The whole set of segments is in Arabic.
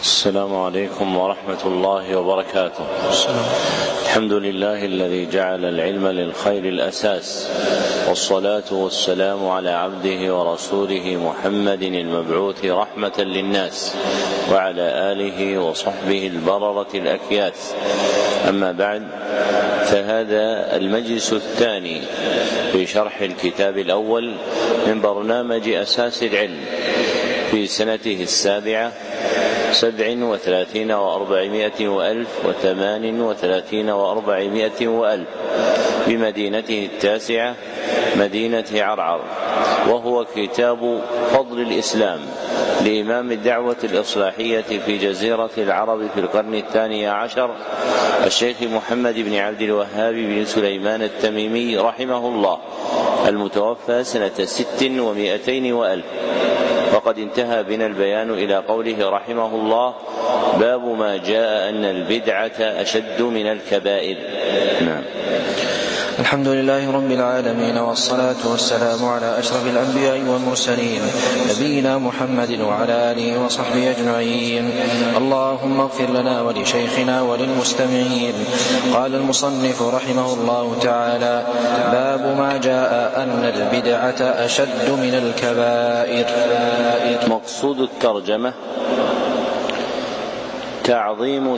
السلام عليكم ورحمة الله وبركاته. الحمد لله الذي جعل العلم للخير الأساس، والصلاة والسلام على عبده ورسوله محمد المبعوث رحمة للناس، وعلى آله وصحبه البررة الأكياس. أما بعد، فهذا المجلس الثاني في شرح الكتاب الأول من برنامج أساس العلم في سنته 37 و400 وألف 38 و400 وألف بمدينته 9 مدينة عرعر، وهو كتاب فضل الإسلام لإمام الدعوة الإصلاحية في جزيرة العرب في القرن 12 الشيخ محمد بن عبد الوهاب بن سليمان التميمي رحمه الله، المتوفى سنة 600 وألف. وقد انتهى بنا البيان إلى قوله رحمه الله: باب ما جاء أن البدعة أشد من الكبائر. نعم. الحمد لله رب العالمين، والصلاة والسلام على أشرف الأنبياء والمرسلين، نبينا محمد وعلى آله وصحبه أجمعين. اللهم اغفر لنا ولشيخنا وللمستمعين. قال المصنف رحمه الله تعالى: باب ما جاء أن البدعة أشد من الكبائر. مقصود الترجمة تعظيم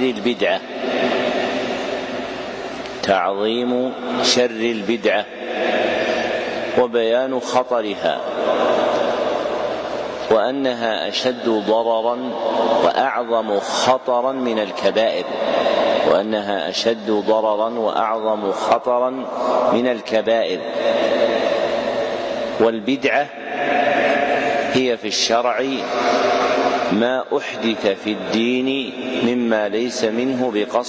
شر البدعة وبيان خطرها، وأنها أشد ضررا وأعظم خطرا من الكبائر. والبدعة هي في الشرع ما أحدث في الدين مما ليس منه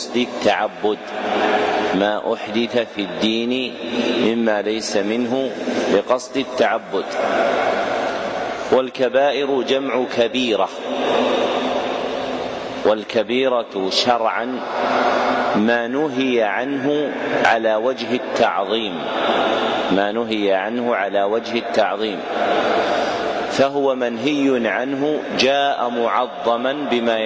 بقصد التعبد. والكبائر جمع كبيرة، والكبيرة شرعا ما نهي عنه على وجه التعظيم، فهو منهي عنه جاء معظما بما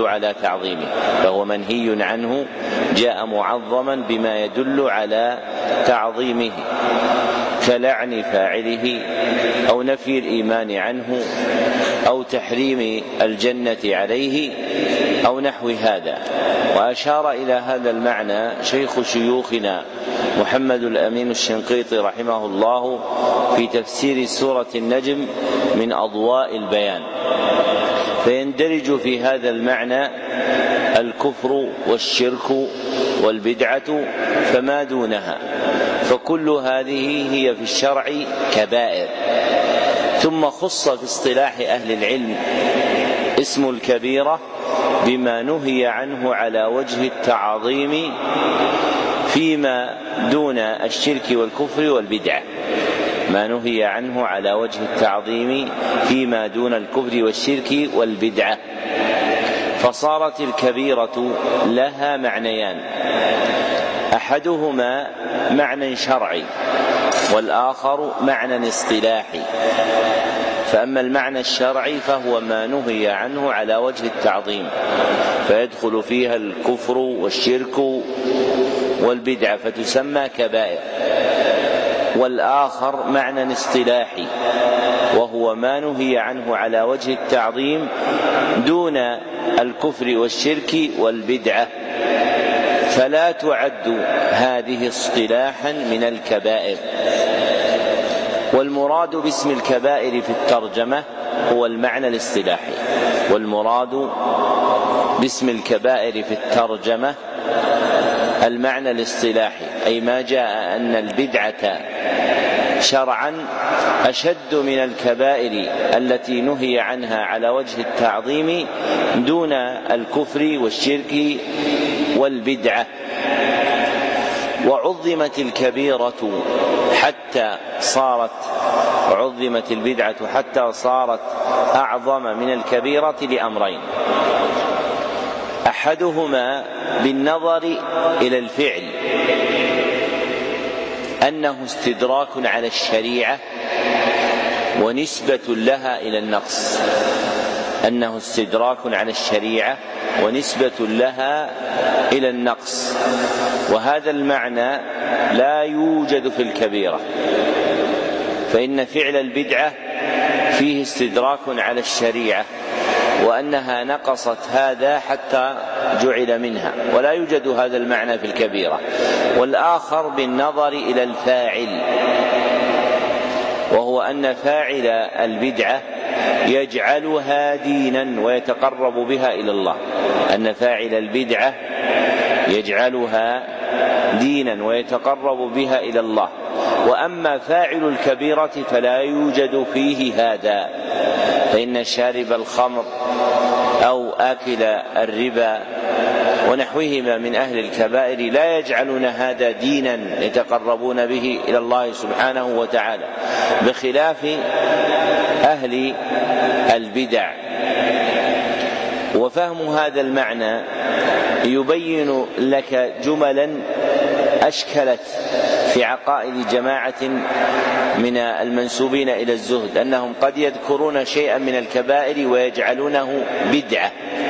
يدل على تعظيمه، كلعن فاعله أو نفي الإيمان عنه أو تحريم الجنة عليه أو نحو هذا. وأشار إلى هذا المعنى شيخ شيوخنا محمد الأمين الشنقيطي رحمه الله في تفسير سورة النجم من أضواء البيان، فيندرج في هذا المعنى الكفر والشرك والبدعة فما دونها، فكل هذه هي في الشرع كبائر. ثم خص في اصطلاح أهل العلم اسم الكبيرة بما نهي عنه على وجه التعظيم فيما دون الشرك والكفر والبدعة، فصارت الكبيرة لها معنيان: أحدهما معنى شرعي، والآخر معنى اصطلاحي. فأما المعنى الشرعي فهو ما نهي عنه على وجه التعظيم، فيدخل فيها الكفر والشرك والبدعة فتسمى كبائر. والآخر معنى اصطلاحي، وهو ما نهي عنه على وجه التعظيم دون الكفر والشرك والبدعة، فلا تعد هذه اصطلاحا من الكبائر. والمراد باسم الكبائر في الترجمة هو المعنى الاصطلاحي، أي ما جاء أن البدعة شرعا أشد من الكبائر التي نهي عنها على وجه التعظيم دون الكفر والشرك والبدعة. وعظمت البدعة حتى صارت أعظم من الكبيرة لأمرين: أحدهما بالنظر إلى الفعل، أنه استدراك على الشريعة ونسبة لها إلى النقص، أنه استدراك على الشريعة ونسبة لها إلى النقص، وهذا المعنى لا يوجد في الكبيرة، فإن فعل البدعة فيه استدراك على الشريعة وأنها نقصت هذا حتى جعل منها، ولا يوجد هذا المعنى في الكبيرة. والآخر بالنظر إلى الفاعل، وهو أن فاعل البدعة يجعلها دينا ويتقرب بها إلى الله، أن فاعل البدعة يجعلها دينا ويتقرب بها إلى الله. وأما فاعل الكبيرة فلا يوجد فيه هذا، فإن شارب الخمر أو آكل الربا ونحوهما من أهل الكبائر لا يجعلون هذا دينا يتقربون به إلى الله سبحانه وتعالى، بخلاف أهل البدع. وفهم هذا المعنى يبين لك جملا أشكلت في عقائد جماعة من المنسوبين إلى الزهد، أنهم قد يذكرون شيئا من الكبائر ويجعلونه بدعة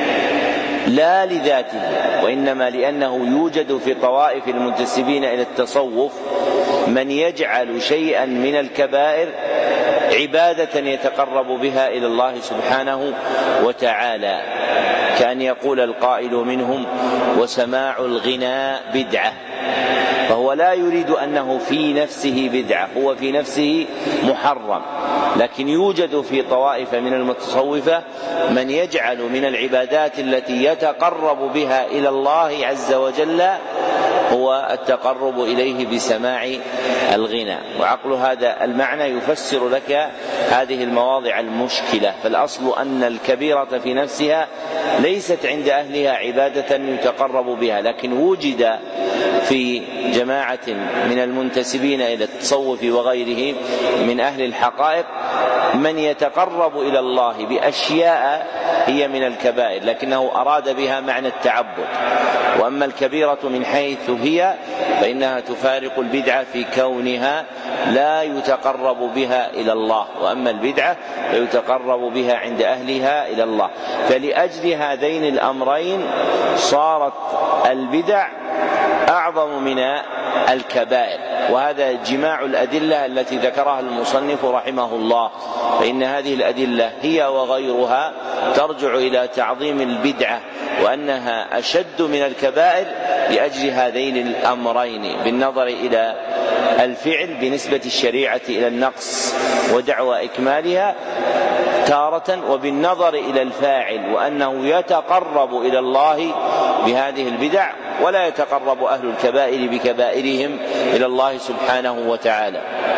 لا لذاته، وإنما لأنه يوجد في طوائف المنتسبين إلى التصوف من يجعل شيئا من الكبائر عبادة يتقرب بها إلى الله سبحانه وتعالى، كأن يقول القائل منهم: وسماع الغناء بدعة، فهو لا يريد أنه في نفسه بدعة، هو في نفسه محرم، لكن يوجد في طوائف من المتصوفة من يجعل من العبادات التي يتقرب بها إلى الله عز وجل هو التقرب إليه بسماع الغنى. وعقل هذا المعنى يفسر لك هذه المواضع المشكلة. فالأصل أن الكبيرة في نفسها ليست عند أهلها عبادة يتقرب بها، لكن وجد في جماعة من المنتسبين إلى التصوف وغيرهم من أهل الحقائق من يتقرب إلى الله بأشياء هي من الكبائر لكنه أراد بها معنى التعبد. وأما الكبيرة من حيث هي فإنها تفارق البدعة في كونها لا يتقرب بها إلى الله، وأما البدعة فيتقرب بها عند أهلها إلى الله. فلأجل هذين الأمرين صارت البدع أعظم من الكبائر، وهذا جماع الأدلة التي ذكرها المصنف رحمه الله، فإن هذه الأدلة هي وغيرها ترجع إلى تعظيم البدعة وأنها أشد من الكبائر لأجل هذين الأمرين، بالنظر إلى الفعل بنسبة الشريعة إلى النقص ودعوى إكمالها تارة، وبالنظر إلى الفاعل وأنه يتقرب إلى الله بهذه البدع ولا يتقرب أهل الكبائر بكبائرهم إلى الله سبحانه وتعالى.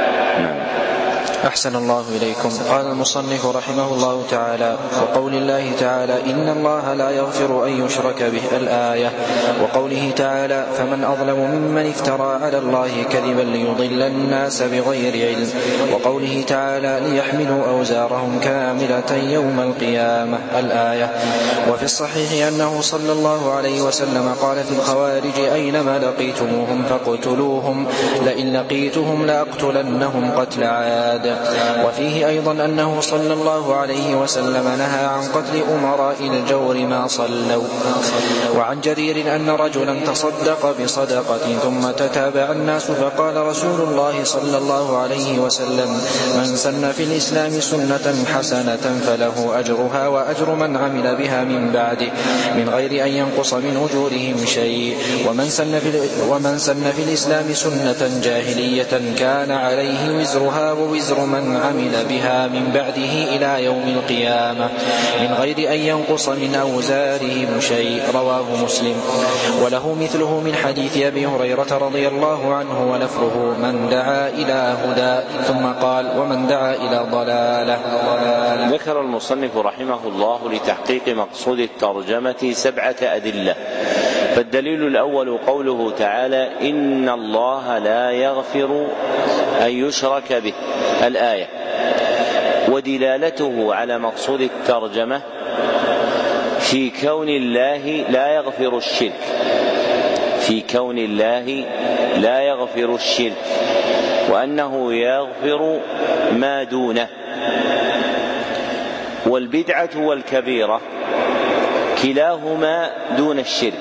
أحسن الله إليكم. قال المصنف رحمه الله تعالى: وقول الله تعالى: إن الله لا يغفر أن يشرك به، الآية. وقوله تعالى: فمن أظلم ممن افترى على الله كذبا ليضل الناس بغير علم. وقوله تعالى: ليحملوا أوزارهم كاملة يوم القيامة، الآية. وفي الصحيح أنه صلى الله عليه وسلم قال في الخوارج: أينما لقيتموهم فاقتلوهم، لئن لقيتهم لأقتلنهم قتل عاد. وفيه أيضا أنه صلى الله عليه وسلم نهى عن قتل أمراء الجور ما صلوا. وعن جرير أن رجلا تصدق بصدقة ثم تتابع الناس فقال رسول الله صلى الله عليه وسلم: من سن في الإسلام سنة حسنة فله أجرها وأجر من عمل بها من بعده من غير أن ينقص من أجورهم شيء، ومن سن في الإسلام سنة جاهلية كان عليه وزرها ووزر من عمل بها من بعده إلى يوم القيامة من غير أن ينقص من أوزارهم شيء، رواه مسلم. وله مثله من حديث أبي هريرة رضي الله عنه ولفظه: من دعا إلى هدى، ثم قال: ومن دعا إلى ضلالة. ذكر المصنف رحمه الله لتحقيق مقصود الترجمة 7 أدلة. فالدليل الأول قوله تعالى: إن الله لا يغفر أن يشرك به، الآية. ودلالته على مقصود الترجمة في كون الله لا يغفر الشرك، في كون الله لا يغفر الشرك، وأنه يغفر ما دونه. والبدعة والكبيرة كلاهما دون الشرك،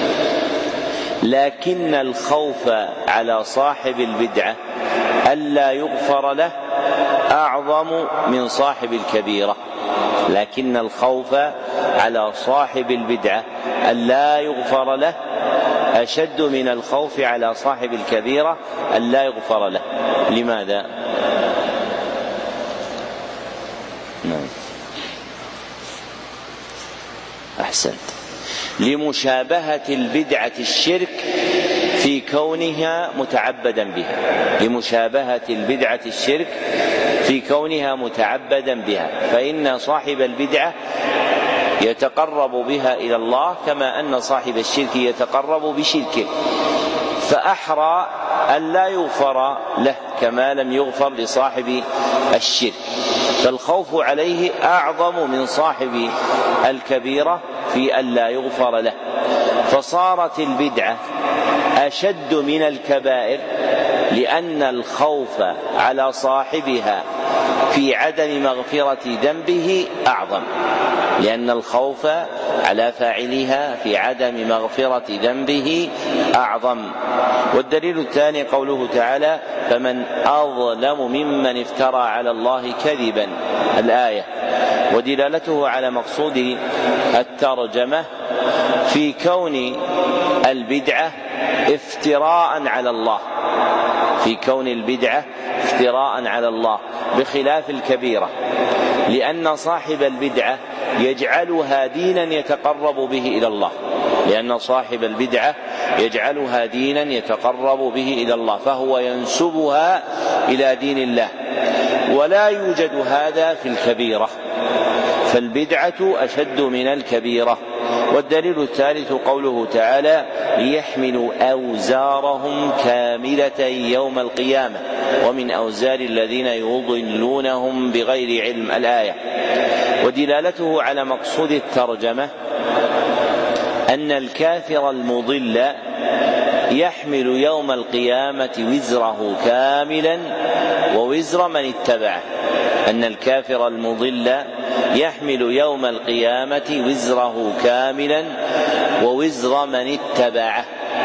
لكن الخوف على صاحب البدعة ألا يغفر له أعظم من صاحب الكبيرة، لكن الخوف على صاحب البدعة ألا يغفر له أشد من الخوف على صاحب الكبيرة ألا يغفر له. لماذا؟ أحسنت. لمشابهة البدعة الشرك في كونها متعبدا بها، لمشابهة البدعة الشرك في كونها متعبدا بها، فإن صاحب البدعة يتقرب بها إلى الله كما أن صاحب الشرك يتقرب بشركه، فأحرى أن لا يغفر له كما لم يغفر لصاحب الشرك، فالخوف عليه أعظم من صاحب الكبيرة في أن لا يغفر له، فصارت البدعة أشد من الكبائر لأن الخوف على صاحبها في عدم مغفرة ذنبه أعظم، لأن الخوف على فاعلها في عدم مغفرة ذنبه أعظم. والدليل الثاني قوله تعالى: فمن أظلم ممن افترى على الله كذبا، الآية، ودلالته على مقصود الترجمة في كون البدعة افتراء على الله، في كون البدعة افتراء على الله بخلاف الكبيرة، لأن صاحب البدعة يجعلها دينا يتقرب به إلى الله، لأن صاحب البدعة يجعلها دينا يتقرب به إلى الله، فهو ينسبها إلى دين الله، ولا يوجد هذا في الكبيرة، فالبدعة أشد من الكبيرة. والدليل الثالث قوله تعالى: ليحملوا أوزارهم كاملة يوم القيامة ومن أوزار الذين يضلونهم بغير علم، الآية، ودلالته على مقصود الترجمة أن الكافر المضل يحمل يوم القيامة وزره كاملا ووزر من اتبعه، أن الكافر المضل يحمل يوم القيامة وزره كاملا ووزر من اتبعه،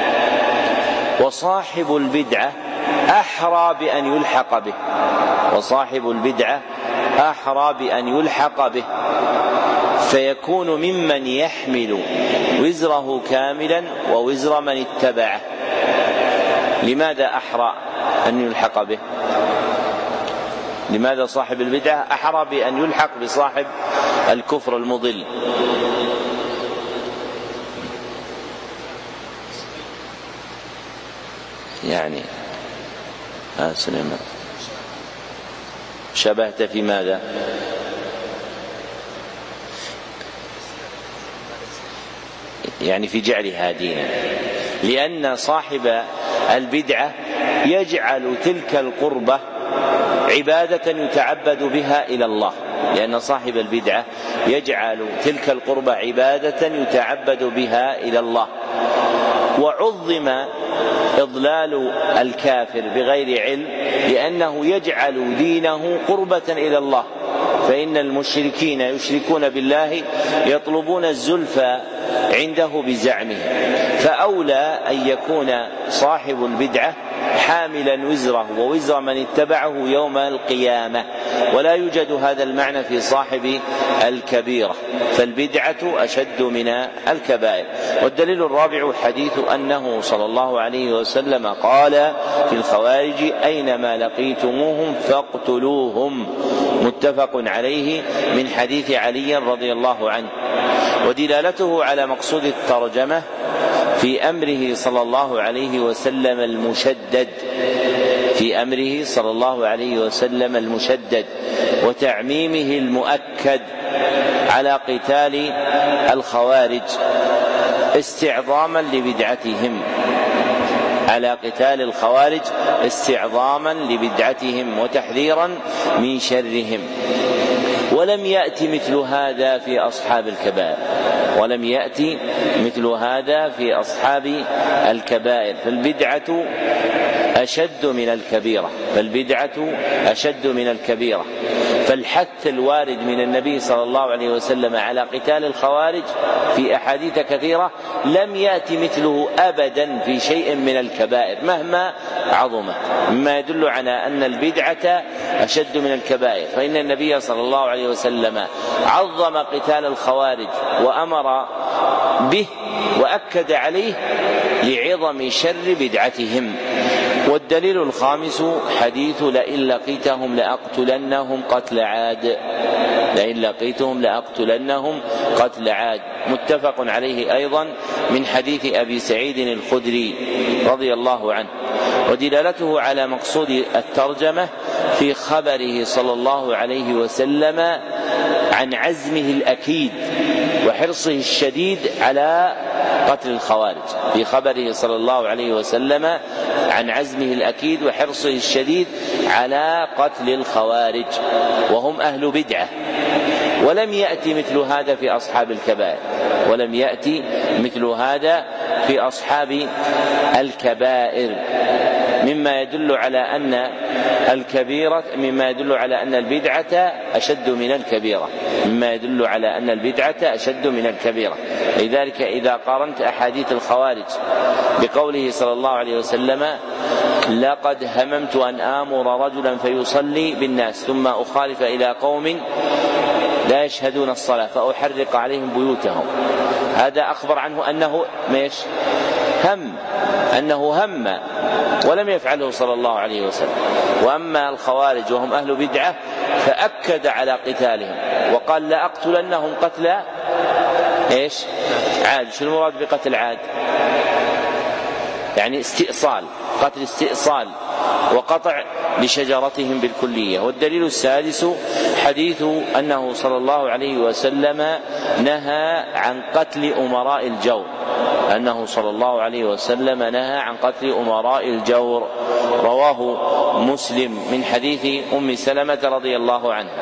وصاحب البدعة أحرى بأن يلحق به، وصاحب البدعة أحرى بأن يلحق به، فيكون ممن يحمل وزره كاملا ووزر من اتبعه. لماذا أحرى أن يلحق به؟ لماذا صاحب البدعة أحرى بأن يلحق بصاحب الكفر المضل؟ يعني سليمان شبهت في ماذا؟ يعني في جعلها دينا، لأن صاحب البدعة يجعل تلك القربة عبادة يتعبد بها إلى الله، لأن صاحب البدعة يجعل تلك القربة عبادة يتعبد بها إلى الله، وعظم إضلال الكافر بغير علم لأنه يجعل دينه قربة إلى الله، فإن المشركين يشركون بالله يطلبون الزلفى عنده بزعمه، فأولى أن يكون صاحب البدعة حاملا وزره ووزر من اتبعه يوم القيامة، ولا يوجد هذا المعنى في صاحب الكبيرة، فالبدعة أشد من الكبائر. والدليل الرابع حديث أنه صلى الله عليه وسلم قال في الخوارج: أينما لقيتموهم فاقتلوهم، متفق عليه، من حديث علي رضي الله عنه. ودلالته على مقصود الترجمة في أمره صلى الله عليه وسلم المشدد، في أمره صلى الله عليه وسلم المشدد وتعميمه المؤكد على قتال الخوارج استعظاما لبدعتهم، على قتال الخوارج استعظاما لبدعتهم وتحذيرا من شرهم. ولم يأتي مثل هذا في أصحاب الكبائر، ولم يأتي مثل هذا في أصحاب الكبائر، فالبدعة أشد من الكبيرة، فالبدعة أشد من الكبيرة. فالحث الوارد من النبي صلى الله عليه وسلم على قتال الخوارج في أحاديث كثيرة لم يأتي مثله أبدا في شيء من الكبائر مهما عظمت، مما يدل على أن البدعة أشد من الكبائر. فإن النبي صلى الله عليه وسلم عظم قتال الخوارج وأمر به وأكد عليه لعظم شر بدعتهم. والدليل الخامس حديث لئن لقيتهم لأقتلنهم قتل عاد، لئن لقيتهم لأقتلنهم قتل عاد، متفق عليه أيضا من حديث أبي سعيد الخدري رضي الله عنه. ودلالته على مقصود الترجمة في خبره صلى الله عليه وسلم عن عزمه الأكيد وحرصه الشديد على قتل الخوارج، في خبره صلى الله عليه وسلم عن عزمه الأكيد وحرصه الشديد على قتل الخوارج وهم أهل بدعة. ولم يأتي مثل هذا في أصحاب الكبائر، ولم يأتي مثل هذا في أصحاب الكبائر، مما يدل على أن الكبيرة، مما يدل على أن البدعة أشد من الكبيرة، مما يدل على أن البدعة أشد من الكبيرة. لذلك إذا قارنت أحاديث الخوارج بقوله صلى الله عليه وسلم لقد هممت أن آمر رجلا فيصلي بالناس ثم أخالف إلى قوم لا يشهدون الصلاة فأحرق عليهم بيوتهم، هذا أخبر عنه أنه أنه هم ولم يفعله صلى الله عليه وسلم. وأما الخوارج وهم أهل بدعة فأكد على قتالهم وقال لأقتلنهم قتل عاد. شو المراد بقتل عاد؟ يعني استئصال، قتل استئصال وقطع لشجرتهم بالكلية. والدليل السادس حديث أنه صلى الله عليه وسلم نهى عن قتل أمراء الجور، أنه صلى الله عليه وسلم نهى عن قتل أمراء الجور، رواه مسلم من حديث أم سلمة رضي الله عنها.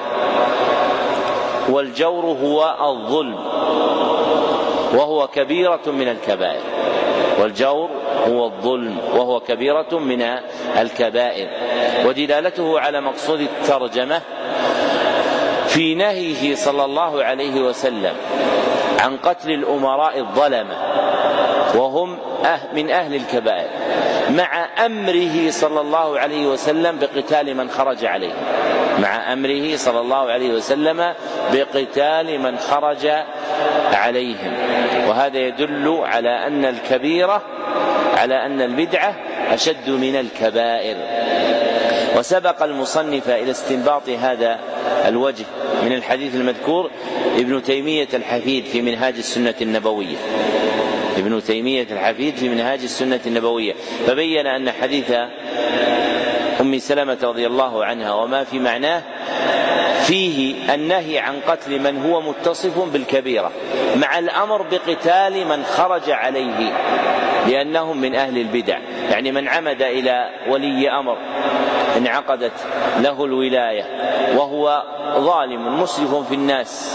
والجور هو الظلم وهو كبيرة من الكبائر، والجور هو الظلم وهو كبيرة من الكبائر. ودلالته على مقصود الترجمة في نهيه صلى الله عليه وسلم عن قتل الأمراء الظلمة وهم من أهل الكبائر، مع أمره صلى الله عليه وسلم بقتال من خرج عليه، مع أمره صلى الله عليه وسلم بقتال من خرج عليهم. وهذا يدل على أن الكبيرة، على أن البدعة أشد من الكبائر. وسبق المصنف إلى استنباط هذا الوجه من الحديث المذكور ابن تيمية الحفيد في منهاج السنة النبوية، ابن تيمية الحفيد في منهاج السنة النبوية، فبين أن حديث أم سلمة رضي الله عنها وما في معناه فيه النهي عن قتل من هو متصف بالكبيرة مع الأمر بقتال من خرج عليه لأنهم من أهل البدع. يعني من عمد إلى ولي أمر انعقدت له الولاية وهو ظالم مسرف في الناس،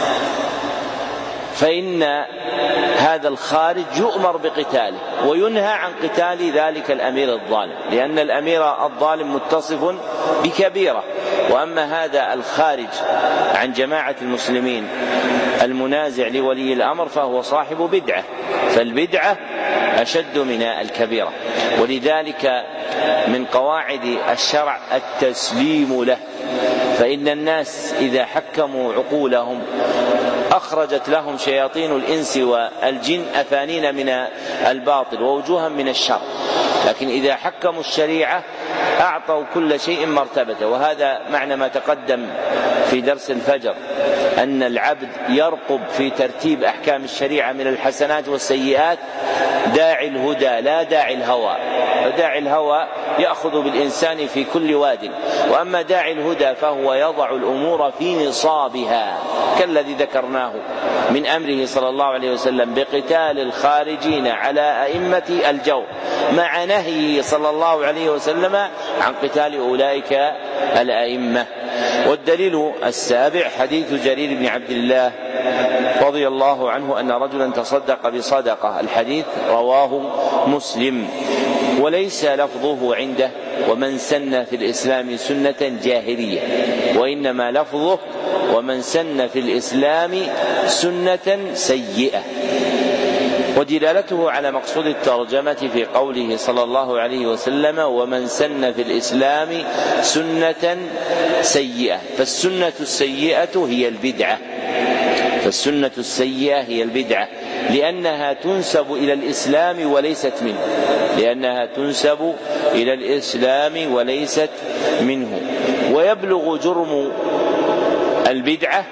فإن هذا الخارج يؤمر بقتاله وينهى عن قتال ذلك الأمير الظالم، لأن الأمير الظالم متصف بكبيرة. وأما هذا الخارج عن جماعة المسلمين المنازع لولي الأمر فهو صاحب بدعة، فالبدعة أشد من الكبيرة. ولذلك من قواعد الشرع التسليم له، فإن الناس إذا حكموا عقولهم أخرجت لهم شياطين الإنس والجن أفانين من الباطل ووجوها من الشر، لكن إذا حكموا الشريعة أعطوا كل شيء مرتبته. وهذا معنى ما تقدم في درس الفجر، أن العبد يرقب في ترتيب أحكام الشريعة من الحسنات والسيئات داعي الهدى لا داعي الهوى، فداعي الهوى يأخذ بالإنسان في كل واد، وأما داعي الهدى فهو يضع الأمور في نصابها، كالذي ذكرناه من أمره صلى الله عليه وسلم بقتال الخارجين على أئمة الجور، مع نهيه صلى الله عليه وسلم عن قتال أولئك الأئمة. والدليل السابع حديث جرير بن عبد الله رضي الله عنه أن رجلا تصدق بصدقة، الحديث رواه مسلم. وليس لفظه عنده ومن سن في الإسلام سنة جاهلية، وإنما لفظه ومن سن في الإسلام سنة سيئة. ودلالته على مقصود الترجمة في قوله صلى الله عليه وسلم ومن سن في الإسلام سنة سيئة، فالسنة السيئة هي البدعة، فالسنة السيئة هي البدعة لأنها تنسب إلى الإسلام وليست منه، لأنها تنسب إلى الإسلام وليست منه. ويبلغ جرم البدعة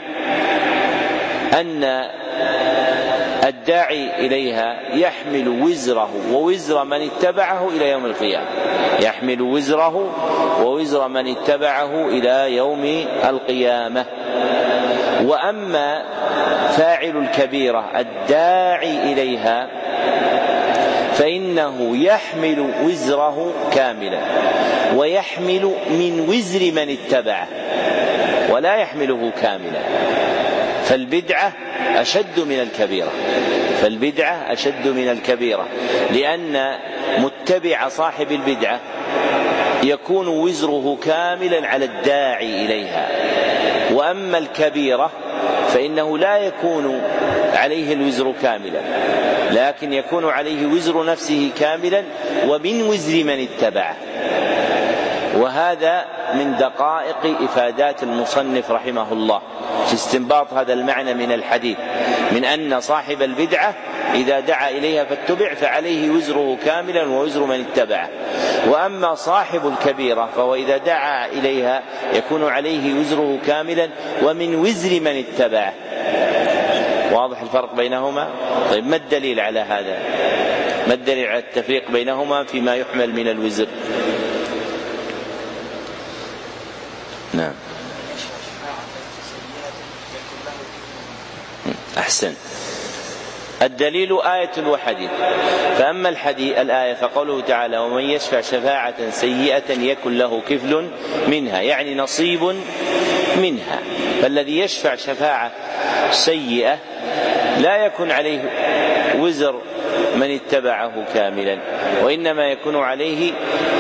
أن الداعي إليها يحمل وزره ووزر من اتبعه إلى يوم القيامة، يحمل وزره ووزر من اتبعه إلى يوم القيامة. وأما فاعل الكبيرة الداعي إليها فإنه يحمل وزره كاملا ويحمل من وزر من اتبعه ولا يحمله كاملا، فالبدعة أشد من الكبيرة، فالبدعة أشد من الكبيرة، لأن متبع صاحب البدعة يكون وزره كاملا على الداعي إليها، وأما الكبيرة فإنه لا يكون عليه الوزر كاملا، لكن يكون عليه وزر نفسه كاملا ومن وزر من اتبعه. وهذا من دقائق إفادات المصنف رحمه الله في استنباط هذا المعنى من الحديث، من أن صاحب البدعة إذا دعا إليها فاتبع فعليه وزره كاملا ووزر من اتبعه، وأما صاحب الكبيرة فهو إذا دعا إليها يكون عليه وزره كاملا ومن وزر من اتبعه. واضح الفرق بينهما؟ طيب ما الدليل على هذا؟ ما الدليل على التفريق بينهما فيما يحمل من الوزر؟ نعم أحسن. الدليل آية وحديث. فأما الآية فقوله تعالى ومن يشفع شفاعة سيئة يكن له كفل منها، يعني نصيب منها، فالذي يشفع شفاعة سيئة لا يكون عليه وزر من اتبعه كاملا، وإنما يكون عليه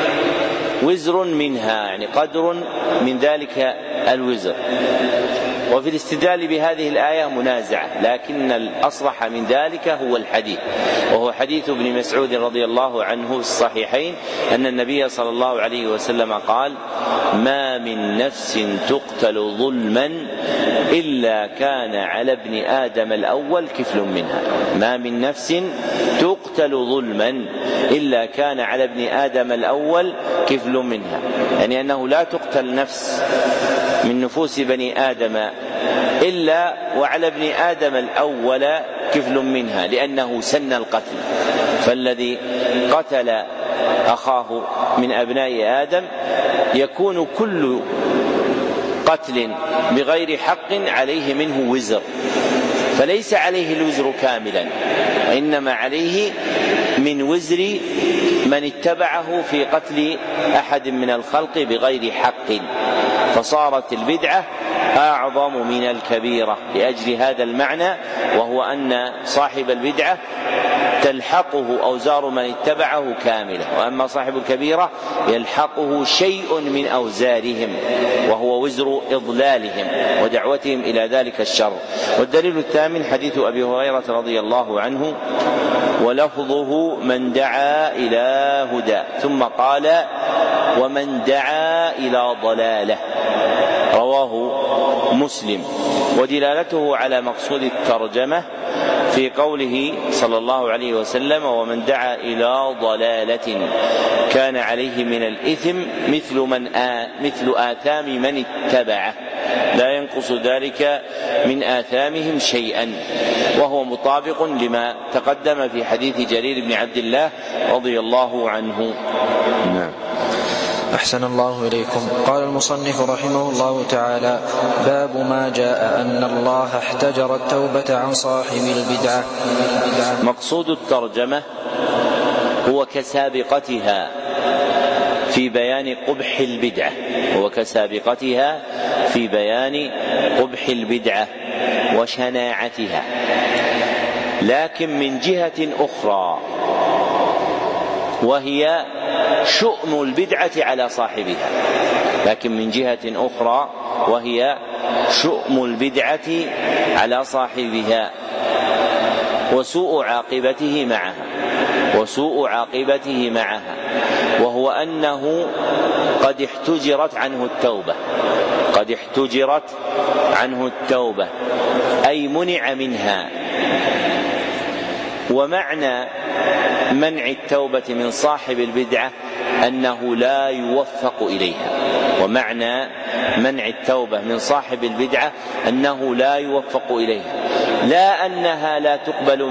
وزر منها، يعني قدر من ذلك الوزر. وفي الاستدلال بهذه الآية منازعة، لكن الأصرح من ذلك هو الحديث، وهو حديث ابن مسعود رضي الله عنه الصحيحين أن النبي صلى الله عليه وسلم قال ما من نفس تقتل ظلما إلا كان على ابن آدم الأول كفل منها، ما من نفس تقتل ظلما إلا كان على ابن آدم الأول كفل منها، يعني أنه لا تقتل نفس من نفوس بني آدم إلا وعلى ابن آدم الأول كفل منها، لأنه سن القتل، فالذي قتل أخاه من أبناء آدم يكون كل قتل بغير حق عليه منه وزر، فليس عليه الوزر كاملا، إنما عليه من وزر من اتبعه في قتل أحد من الخلق بغير حق، فصارت البدعة أعظم من الكبيرة لأجل هذا المعنى، وهو أن صاحب البدعة تلحقه أوزار من اتبعه كاملة، وأما صاحب الكبيرة يلحقه شيء من أوزارهم وهو وزر إضلالهم ودعوتهم إلى ذلك الشر. والدليل الثامن حديث أبي هريرة رضي الله عنه ولفظه من دعا إلى هدى، ثم قال ومن دعا إلى ضلالة، رواه مسلم. ودلالته على مقصود الترجمة في قوله صلى الله عليه وسلم ومن دعا إلى ضلالة كان عليه من الإثم مثل آثام من اتبعه لا ينقص ذلك من آثامهم شيئا، وهو مطابق لما تقدم في حديث جرير بن عبد الله رضي الله عنه. نعم. أحسن الله إليكم. قال المصنف رحمه الله تعالى باب ما جاء أن الله احتجر التوبة عن صاحب البدعة. مقصود الترجمة هو كسابقتها في بيان قبح البدعة، وكسابقتها في بيان قبح البدعة وشناعتها، لكن من جهة أخرى وهي شؤم البدعة على صاحبها، لكن من جهة أخرى وهي شؤم البدعة على صاحبها وسوء عاقبته معها، وهو أنه قد احتجرت عنه التوبة أي منع منها. ومعنى منع التوبة من صاحب البدعة أنه لا يوفق إليها، لا أنها لا تقبل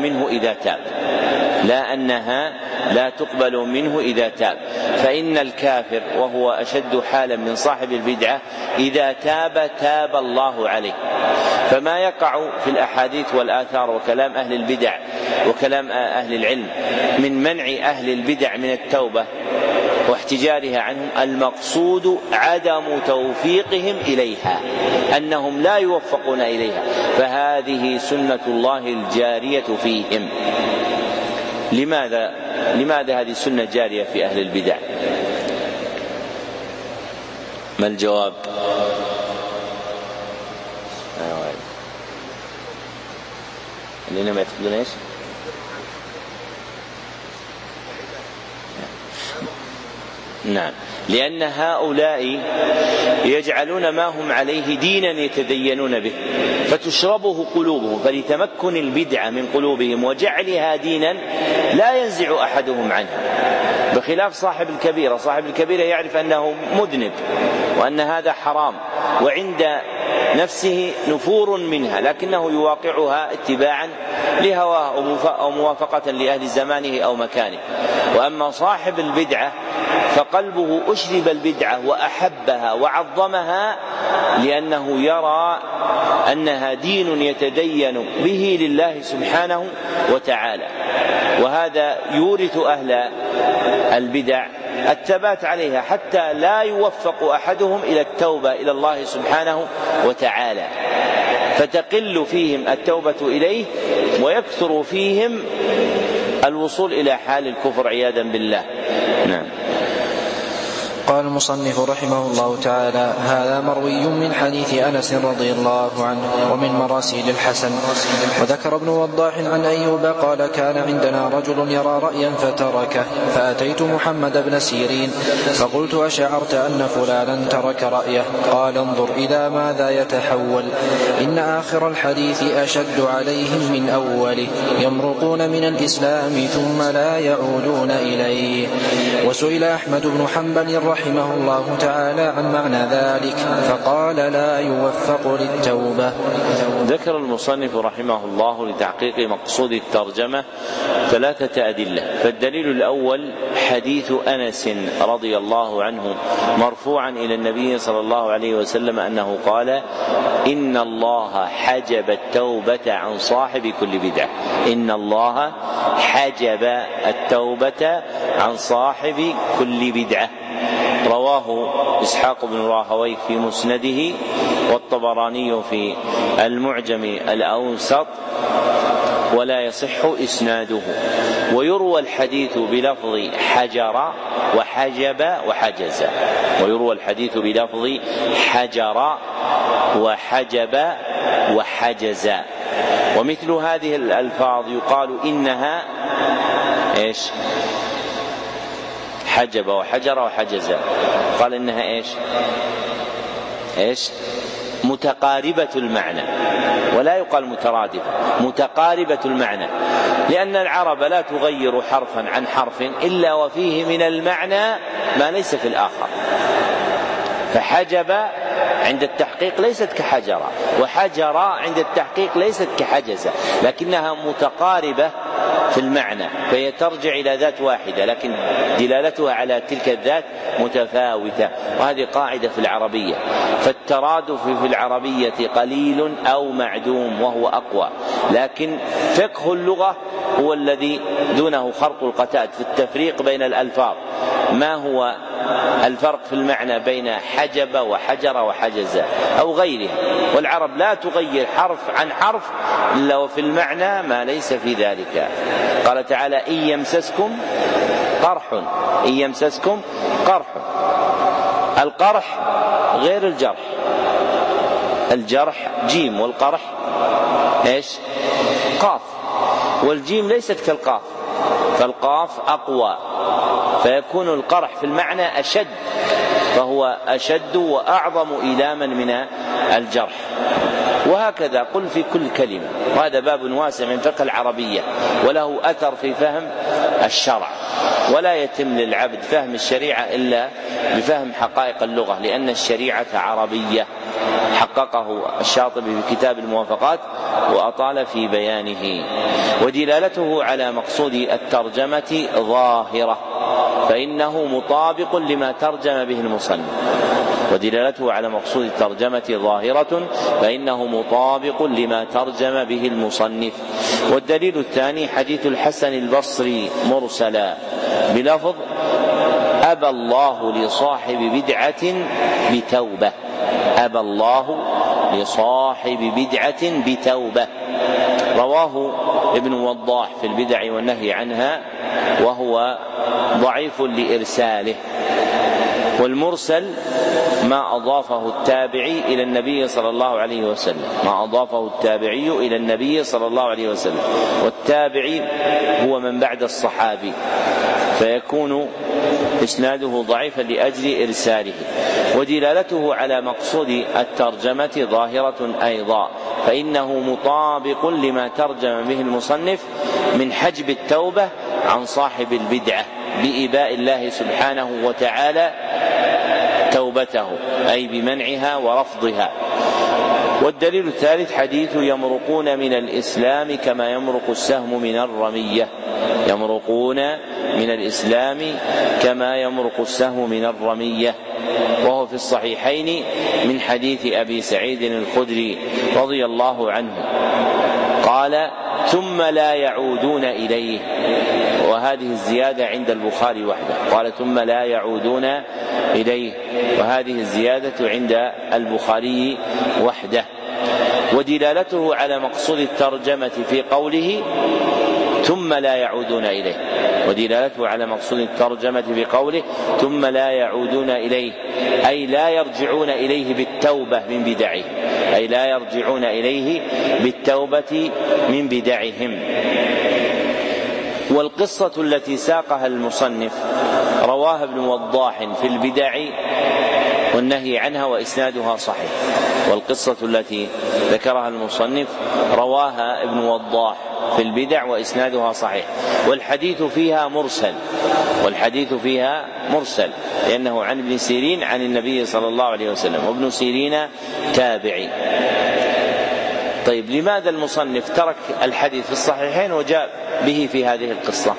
منه إذا تاب، فإن الكافر وهو أشد حالا من صاحب البدعة إذا تاب الله عليه. فما يقع في الأحاديث والآثار وكلام أهل البدع وكلام أهل العلم من منع أهل البدع من التوبة واحتجارها عنهم، المقصود عدم توفيقهم إليها، أنهم لا يوفقون إليها، فهذه سنة الله الجارية فيهم. لماذا هذه السنة جارية في أهل البدع؟ ما الجواب؟ لأنهم يعتقدون إيش؟ نعم، لأن هؤلاء يجعلون ما هم عليه دينا يتدينون به فتشربه قلوبهم، فلتمكن البدعة من قلوبهم وجعلها دينا لا ينزع أحدهم عنها، بخلاف صاحب الكبيرة يعرف أنه مذنب وأن هذا حرام وعند نفسه نفور منها، لكنه يواقعها اتباعا لهواه أو موافقة لأهل زمانه أو مكانه. وأما صاحب البدعة فقلبه أشرب البدعة وأحبها وعظمها لأنه يرى أنها دين يتدين به لله سبحانه وتعالى، وهذا يورث أهل البدع الثبات عليها حتى لا يوفق أحدهم إلى التوبة إلى الله سبحانه وتعالى، فتقل فيهم التوبة إليه ويكثر فيهم الوصول إلى حال الكفر عياذا بالله. نعم. قال المصنف رحمه الله تعالى: هذا مروي من حديث أنس رضي الله عنه ومن مراسيل الحسن. وذكر ابن وضاح عن أيوب قال: كان عندنا رجل يرى رأيا فتركه، فأتيت محمد بن سيرين فقلت: أشعرت أن فلانا ترك رأيه؟ قال: انظر إلى ماذا يتحول، إن آخر الحديث أشد عليهم من أوله، يمرقون من الإسلام ثم لا يعودون إليه. وسئل أحمد بن حنبل رحمه الله تعالى عن معنى ذلك فقال: لا يوفق للتوبة. ذكر المصنف رحمه الله لتحقيق مقصود الترجمة 3 أدلة. فالدليل الأول حديث أنس رضي الله عنه مرفوعا إلى النبي صلى الله عليه وسلم أنه قال: إن الله حجب التوبة عن صاحب كل بدعة. إن الله حجب التوبة عن صاحب كل بدعة. رواه إسحاق بن راهويه في مسنده، والطبراني في المعجم الأوسط، ولا يصح إسناده. ويروى الحديث بلفظ حجر وحجب وحجز، ومثل هذه الألفاظ يقال إنها إيش؟ حجب وحجر وحجز، قال إنها إيش؟ متقاربة المعنى، ولا يقال مترادفة، متقاربة المعنى، لأن العرب لا تغير حرفا عن حرف إلا وفيه من المعنى ما ليس في الآخر. فحجب عند التحقيق ليست كحجر، وحجر عند التحقيق ليست كحجز، لكنها متقاربة في المعنى، فهي ترجع إلى ذات واحدة لكن دلالتها على تلك الذات متفاوتة. وهذه قاعدة في العربية، فالترادف في العربية قليل أو معدوم وهو أقوى، لكن فقه اللغة هو الذي دونه خرق القتاد في التفريق بين الألفاظ، ما هو الفرق في المعنى بين حجب وحجر وحجز أو غيره، والعرب لا تغير حرف عن حرف إلا وفي المعنى ما ليس في ذلك. قال تعالى: إن يمسسكم قرح، إن يمسسكم قرح. القرح غير الجرح، الجرح جيم والقرح ايش؟ قاف، والجيم ليست كالقاف، فالقاف أقوى، فيكون القرح في المعنى أشد، فهو أشد وأعظم إيلاما من الجرح. وهكذا قل في كل كلمة، وهذا باب واسع من فقه العربية وله أثر في فهم الشرع، ولا يتم للعبد فهم الشريعة إلا بفهم حقائق اللغة، لأن الشريعة عربية، حققه الشاطبي في كتاب الموافقات وأطال في بيانه. ودلالته على مقصود الترجمة ظاهرة، فإنه مطابق لما ترجم به المصنف. ودلالته على مقصود الترجمة ظاهرة فإنه مطابق لما ترجم به المصنف. والدليل الثاني حديث الحسن البصري مرسلا بلفظ: أبى الله لصاحب بدعة بتوبة، أبى الله لصاحب بدعة بتوبة. رواه ابن وضاح في البدع والنهي عنها، وهو ضعيف لإرساله. والمرسل ما أضافه التابعي إلى النبي صلى الله عليه وسلم، ما أضافه التابعي إلى النبي صلى الله عليه وسلم، والتابعي هو من بعد الصحابي، فيكون إسناده ضعيفا لأجل إرساله. ودلالته على مقصود الترجمة ظاهرة أيضا، فإنه مطابق لما ترجم به المصنف من حجب التوبة عن صاحب البدعة بإباء الله سبحانه وتعالى توبته، أي بمنعها ورفضها. والدليل الثالث حديث: يمرقون من الإسلام كما يمرق السهم من الرمية، يمرقون من الإسلام كما يمرق السهم من الرمية، وهو في الصحيحين من حديث أبي سعيد الخدري رضي الله عنه قال: ثم لا يعودون إليه. وهذه الزيادة عند البخاري وحده، قال: ثم لا يعودون إليه، وهذه الزيادة عند البخاري وحده. ودلالته على مقصود الترجمة في قوله: ثم لا يعودون إليه، ودلالته على مقصود الترجمة في قوله: ثم لا يعودون إليه، أي لا يرجعون إليه بالتوبة من بدعه، أي لا يرجعون إليه بالتوبة من بدعهم. والقصة التي ساقها المصنف رواها ابن وضاح في البدع والنهي عنها وإسنادها صحيح. والقصة التي ذكرها المصنف رواها ابن وضاح في البدع وإسنادها صحيح، والحديث فيها مرسل، والحديث فيها مرسل لأنه عن ابن سيرين عن النبي صلى الله عليه وسلم، وابن سيرين تابعي. طيب، لماذا المصنف ترك الحديث في الصحيحين وجاء به في هذه القصة؟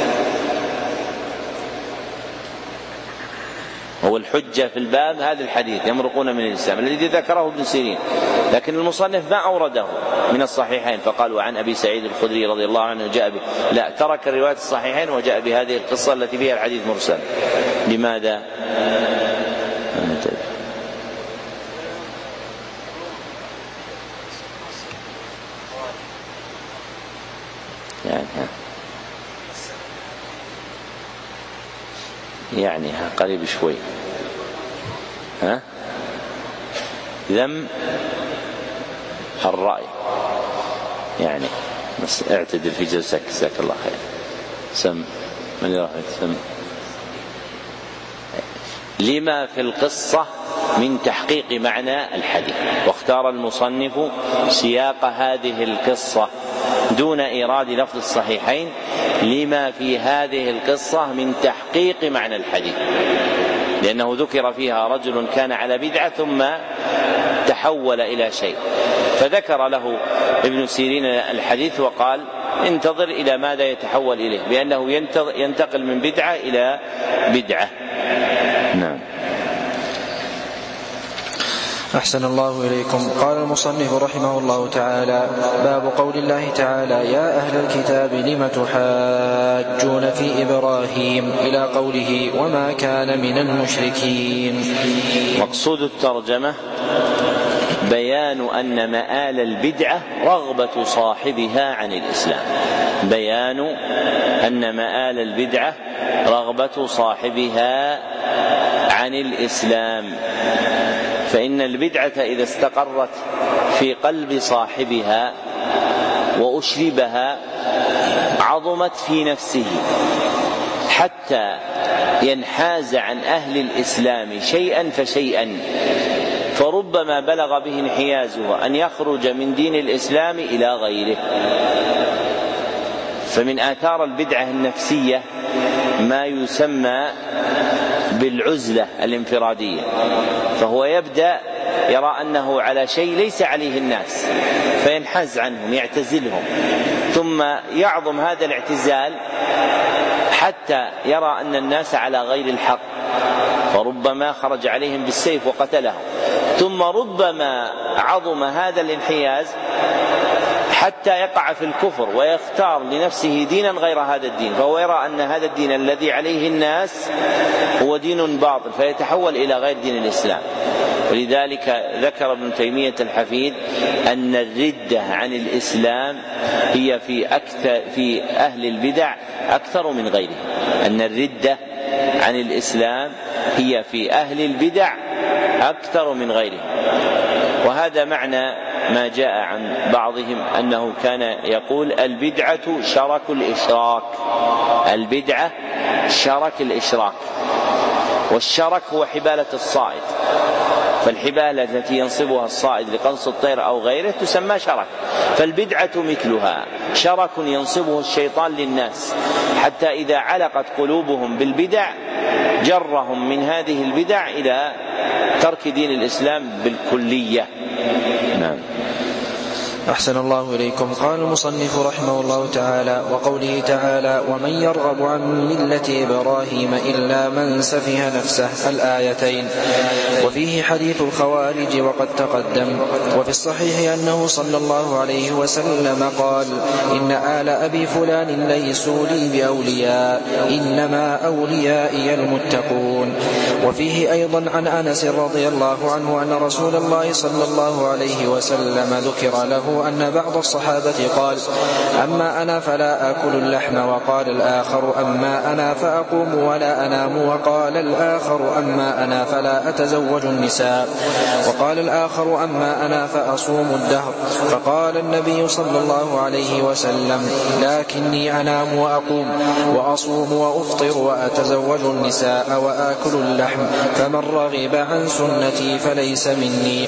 هو الحجة في الباب هذا الحديث: يمرقون من الإسلام، الذي ذكره ابن سيرين، لكن المصنف ما أورده من الصحيحين فقال: وعن أبي سعيد الخدري رضي الله عنه جاء به، لا، ترك رواية الصحيحين وجاء بهذه القصة التي فيها الحديث مرسل. لماذا؟ يعني قريب شوي، ذم الرأي، يعني بس اعتدل في جلسك، جزاك الله خير. سم من يروح سم لما في القصة من تحقيق معنى الحديث، واختار المصنف سياق هذه القصة دون إيراد لفظ الصحيحين لما في هذه القصة من تحقيق معنى الحديث، لأنه ذكر فيها رجل كان على بدعة ثم تحول إلى شيء، فذكر له ابن سيرين الحديث وقال: انتظر إلى ماذا يتحول إليه، بأنه ينتقل من بدعة إلى بدعة. نعم. أحسن الله إليكم. قال المصنف رحمه الله تعالى: باب قول الله تعالى: يا أهل الكتاب لم تحاجون في إبراهيم إلى قوله: وما كان من المشركين. مقصود الترجمة بيان أن مآل البدعة رغبة صاحبها عن الإسلام. بيان أن مآل البدعة رغبة صاحبها عن الإسلام، فإن البدعة إذا استقرت في قلب صاحبها وأشربها عظمت في نفسه حتى ينحاز عن أهل الإسلام شيئا فشيئا، فربما بلغ به انحيازه أن يخرج من دين الإسلام إلى غيره. فمن آثار البدعة النفسية ما يسمى بالعزلة الانفرادية، فهو يبدأ يرى أنه على شيء ليس عليه الناس فينحاز عنهم يعتزلهم، ثم يعظم هذا الاعتزال حتى يرى أن الناس على غير الحق، فربما خرج عليهم بالسيف وقتلهم، ثم ربما عظم هذا الانحياز حتى يقع في الكفر ويختار لنفسه دينا غير هذا الدين، فهو يرى أن هذا الدين الذي عليه الناس هو دين باطل فيتحول إلى غير دين الإسلام. ولذلك ذكر ابن تيمية الحفيد أن الردة عن الإسلام هي في أهل البدع أكثر من غيره، أن الردة عن الإسلام هي في أهل البدع أكثر من غيره. وهذا معنى ما جاء عن بعضهم أنه كان يقول: البدعة شرك الإشراك. البدعة شرك الإشراك، والشرك هو حبالة الصائد، فالحبالة التي ينصبها الصائد لقنص الطير أو غيره تسمى شرك، فالبدعة مثلها شرك ينصبه الشيطان للناس حتى إذا علقت قلوبهم بالبدع جرهم من هذه البدع إلى ترك دين الإسلام بالكلية. نعم. أحسن الله إليكم. قال المصنف رحمه الله تعالى: وقوله تعالى: ومن يرغب عن ملة إبراهيم إلا من سفه نفسه، الآيتين. وفيه حديث الخوارج وقد تقدم. وفي الصحيح أنه صلى الله عليه وسلم قال: إن آل أبي فلان ليسوا لي بأولياء، إنما أوليائي المتقون. وفيه أيضا عن أنس رضي الله عنه أن رسول الله صلى الله عليه وسلم ذكر له أن بعض الصحابة قال: أما أنا فلا آكل اللحم، وقال الآخر: أما أنا فأقوم ولا أنام، وقال الآخر: أما أنا فلا أتزوج النساء، وقال الآخر: أما أنا فأصوم الدهر. فقال النبي صلى الله عليه وسلم: لكني أنام وأقوم وأصوم وأفطر وأتزوج النساء وآكل اللحم، فمن رغب عن سنتي فليس مني.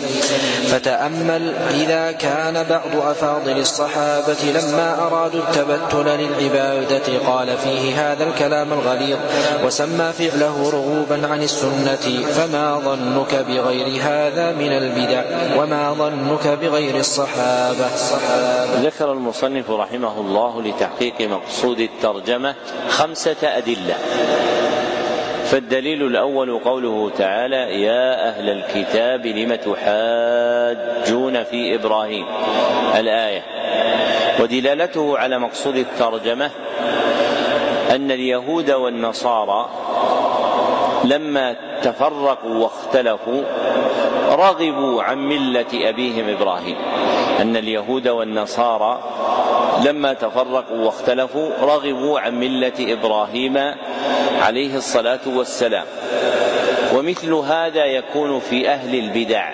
فتأمل إذا كان بعض أفاضل الصحابة لما أرادوا التبتل للعبادة قال فيه هذا الكلام الغليظ وسمى فعله رغوبا عن السنة، فما ظنك بغير هذا من البدع، وما ظنك بغير الصحابة. ذكر المصنف رحمه الله لتحقيق مقصود الترجمة 5 أدلة. فالدليل الأول قوله تعالى: يا أهل الكتاب لم تحاجون في إبراهيم، الآية. ودلالته على مقصود الترجمة أن اليهود والنصارى لما تفرقوا واختلفوا رغبوا عن ملة أبيهم إبراهيم. أن اليهود والنصارى لما تفرقوا واختلفوا رغبوا عن ملة إبراهيم عليه الصلاة والسلام. ومثل هذا يكون في أهل البدع،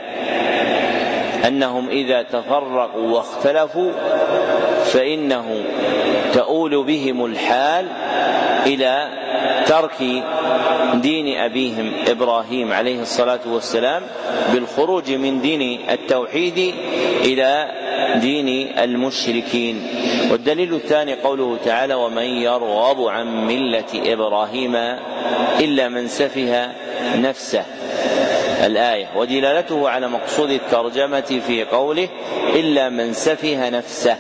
أنهم إذا تفرقوا واختلفوا فإنه تؤول بهم الحال إلى ترك دين أبيهم إبراهيم عليه الصلاة والسلام بالخروج من دين التوحيد إلى دين المشركين. والدليل الثاني قوله تعالى: ومن يرغب عن ملة إبراهيم إلا من سفه نفسه، الآية. ودلالته على مقصود الترجمة في قوله: إلا من سفه نفسه.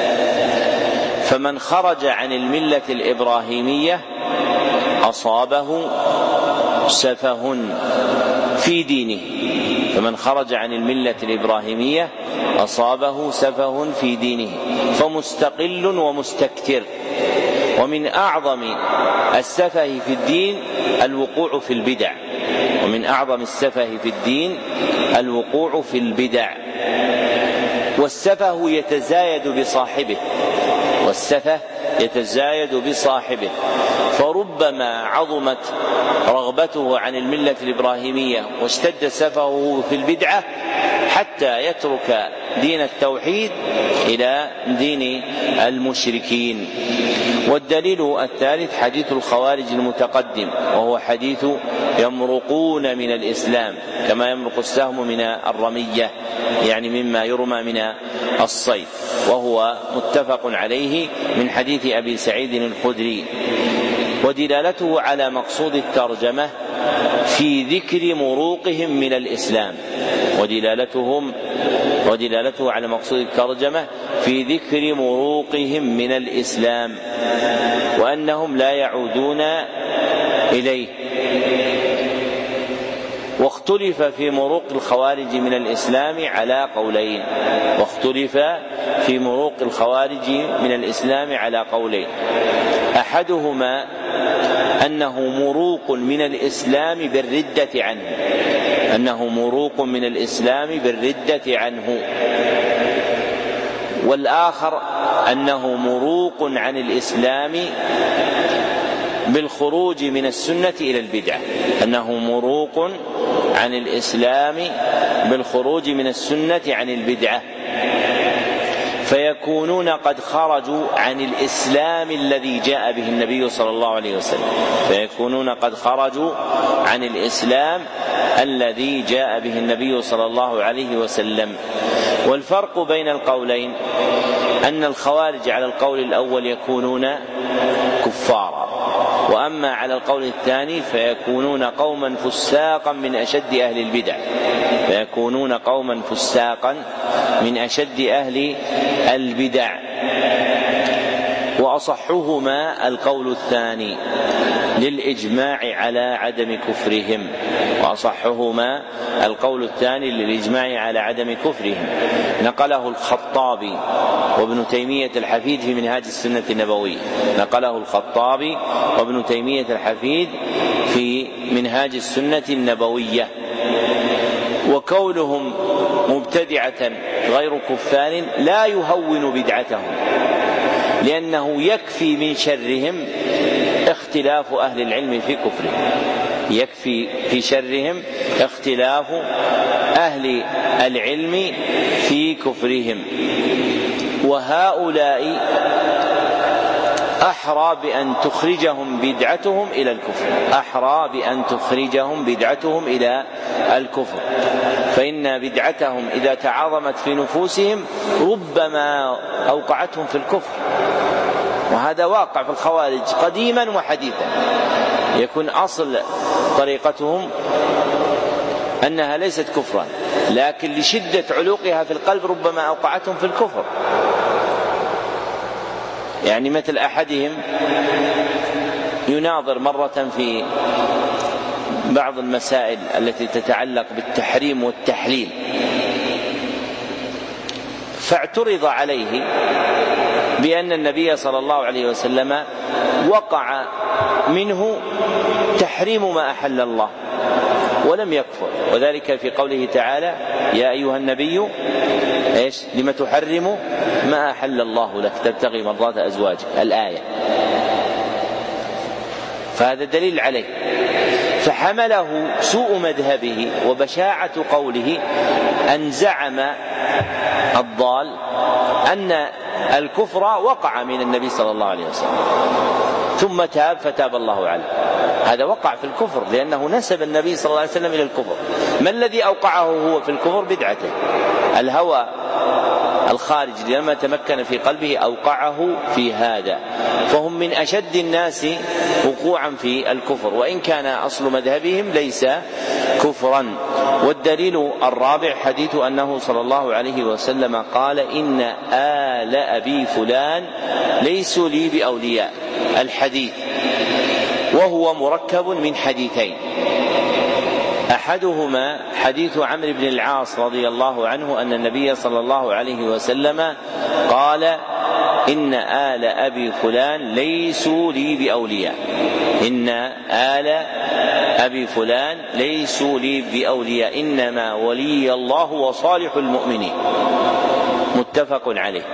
فمن خرج عن الملة الإبراهيمية أصابه سفه في دينه. فمن خرج عن الملة الإبراهيمية أصابه سفه في دينه، فمستقل ومستكثر. ومن أعظم السفه في الدين الوقوع في البدع، ومن أعظم السفه في الدين الوقوع في البدع. والسفه يتزايد بصاحبه، والسفه يتزايد بصاحبه، فربما عظمت رغبته عن الملة الإبراهيمية واشتد سفهه في البدعة حتى يترك دين التوحيد إلى دين المشركين. والدليل الثالث حديث الخوارج المتقدم، وهو حديث يمرقون من الإسلام كما يمرق السهم من الرمية، يعني مما يرمى من الصيد، وهو متفق عليه من حديث أبي سعيد الخدري. ودلالته على مقصود الترجمة في ذكر مروقهم من الإسلام، ودلالته على مقصود الترجمة في ذكر مروقهم من الإسلام وأنهم لا يعودون إليه. واختلف في مروق الخوارج من الإسلام على قولين، أحدهما أنه مروق من الإسلام بالردة عنه، والآخر أنه مروق عن الإسلام بالخروج من السنة إلى البدعة، عن البدعة، فيكونون قد خرجوا عن الإسلام الذي جاء به النبي صلى الله عليه وسلم. والفرق بين القولين أن الخوارج على القول الأول يكونون كفارا، وأما على القول الثاني فيكونون قوما فساقا من أشد أهل البدع. وأصحهما القول الثاني للإجماع على عدم كفرهم، نقله الخطابي وابن تيمية الحفيد في منهاج السنة النبوية. وكونهم مبتدعة غير كفار لا يهون بدعتهم، لأنه يكفي من شرهم اختلاف أهل العلم في كفرهم، وهؤلاء أحرى بأن تخرجهم بدعتهم إلى الكفر، فإن بدعتهم إذا تعاظمت في نفوسهم ربما أوقعتهم في الكفر، وهذا واقع في الخوارج قديما وحديثا. يكون أصل طريقتهم أنها ليست كفرا، لكن لشدة علوقها في القلب ربما أوقعتهم في الكفر. يعني مثل أحدهم يناظر مرة في بعض المسائل التي تتعلق بالتحريم والتحليل، فاعترض عليه بأن النبي صلى الله عليه وسلم وقع منه تحريم ما أحل الله ولم يكفر، وذلك في قوله تعالى: يا أيها النبي لم تحرم ما أحل الله لك تبتغي مرضات أزواجك، الآية. فهذا دليل عليه، فحمله سوء مذهبه وبشاعة قوله أن زعم الضال أن الكفر وقع من النبي صلى الله عليه وسلم ثم تاب فتاب الله عليه. هذا وقع في الكفر لأنه نسب النبي صلى الله عليه وسلم إلى الكفر. ما الذي أوقعه هو في الكفر؟ بدعته، الهوى الخارج لما تمكن في قلبه أوقعه في هذا، فهم من أشد الناس وقوعا في الكفر، وإن كان أصل مذهبهم ليس كفرا. والدليل الرابع حديث أنه صلى الله عليه وسلم قال: إن آل أبي فلان ليسوا لي بأولياء، الحديث، وهو مركب من حديثين: أحدهما حديث عمرو بن العاص رضي الله عنه أن النبي صلى الله عليه وسلم قال: إن آل أبي فلان ليسوا لي بأولياء. إن آل أبي فلان ليسوا لي بأولياء، إنما ولي الله وصالح المؤمنين. متفق عليه.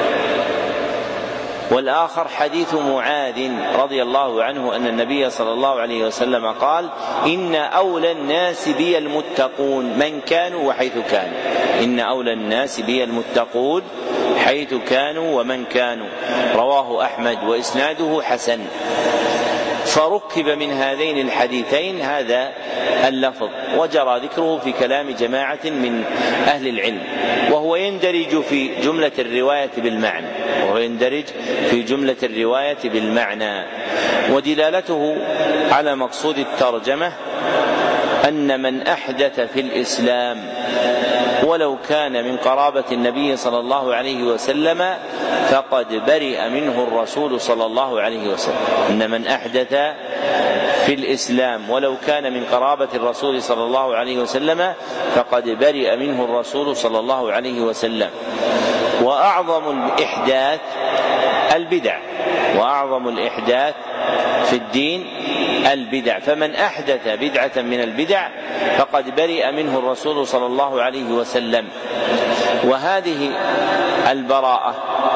والآخر حديث معاذ رضي الله عنه أن النبي صلى الله عليه وسلم قال: إن أولى الناس بي المتقون من كانوا وحيث كانوا. إن أولى الناس بي المتقون حيث كانوا ومن كانوا. رواه أحمد وإسناده حسن. فركب من هذين الحديثين هذا اللفظ، وجرى ذكره في كلام جماعة من أهل العلم، وهو يندرج في جملة الرواية بالمعنى، ودلالته على مقصود الترجمة أن من أحدث في الإسلام ولو كان من قرابة النبي صلى الله عليه وسلم فقد برئ منه الرسول صلى الله عليه وسلم. إن من أحدث في الإسلام ولو كان من قرابة الرسول صلى الله عليه وسلم فقد برئ منه الرسول صلى الله عليه وسلم. وأعظم الإحداث البدع، وأعظم الإحداث في الدين البدع، فمن أحدث بدعة من البدع فقد برئ منه الرسول صلى الله عليه وسلم. وهذه البراءة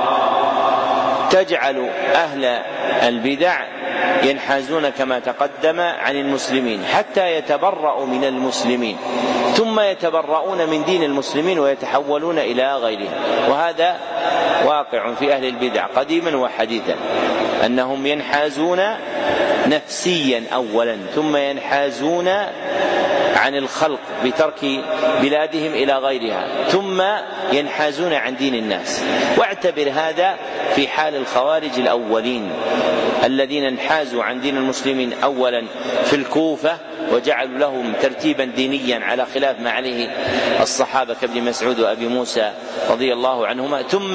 تجعل أهل البدع ينحازون كما تقدم عن المسلمين حتى يتبرؤوا من المسلمين، ثم يتبرؤون من دين المسلمين ويتحولون إلى غيرهم. وهذا واقع في أهل البدع قديما وحديثا، أنهم ينحازون نفسيا أولا، ثم ينحازون عن الخلق بترك بلادهم إلى غيرها، ثم ينحازون عن دين الناس. واعتبر هذا في حال الخوارج الأولين الذين انحازوا عن دين المسلمين أولا في الكوفة وجعلوا لهم ترتيبا دينيا على خلاف ما عليه الصحابة كابن مسعود وأبي موسى رضي الله عنهما، ثم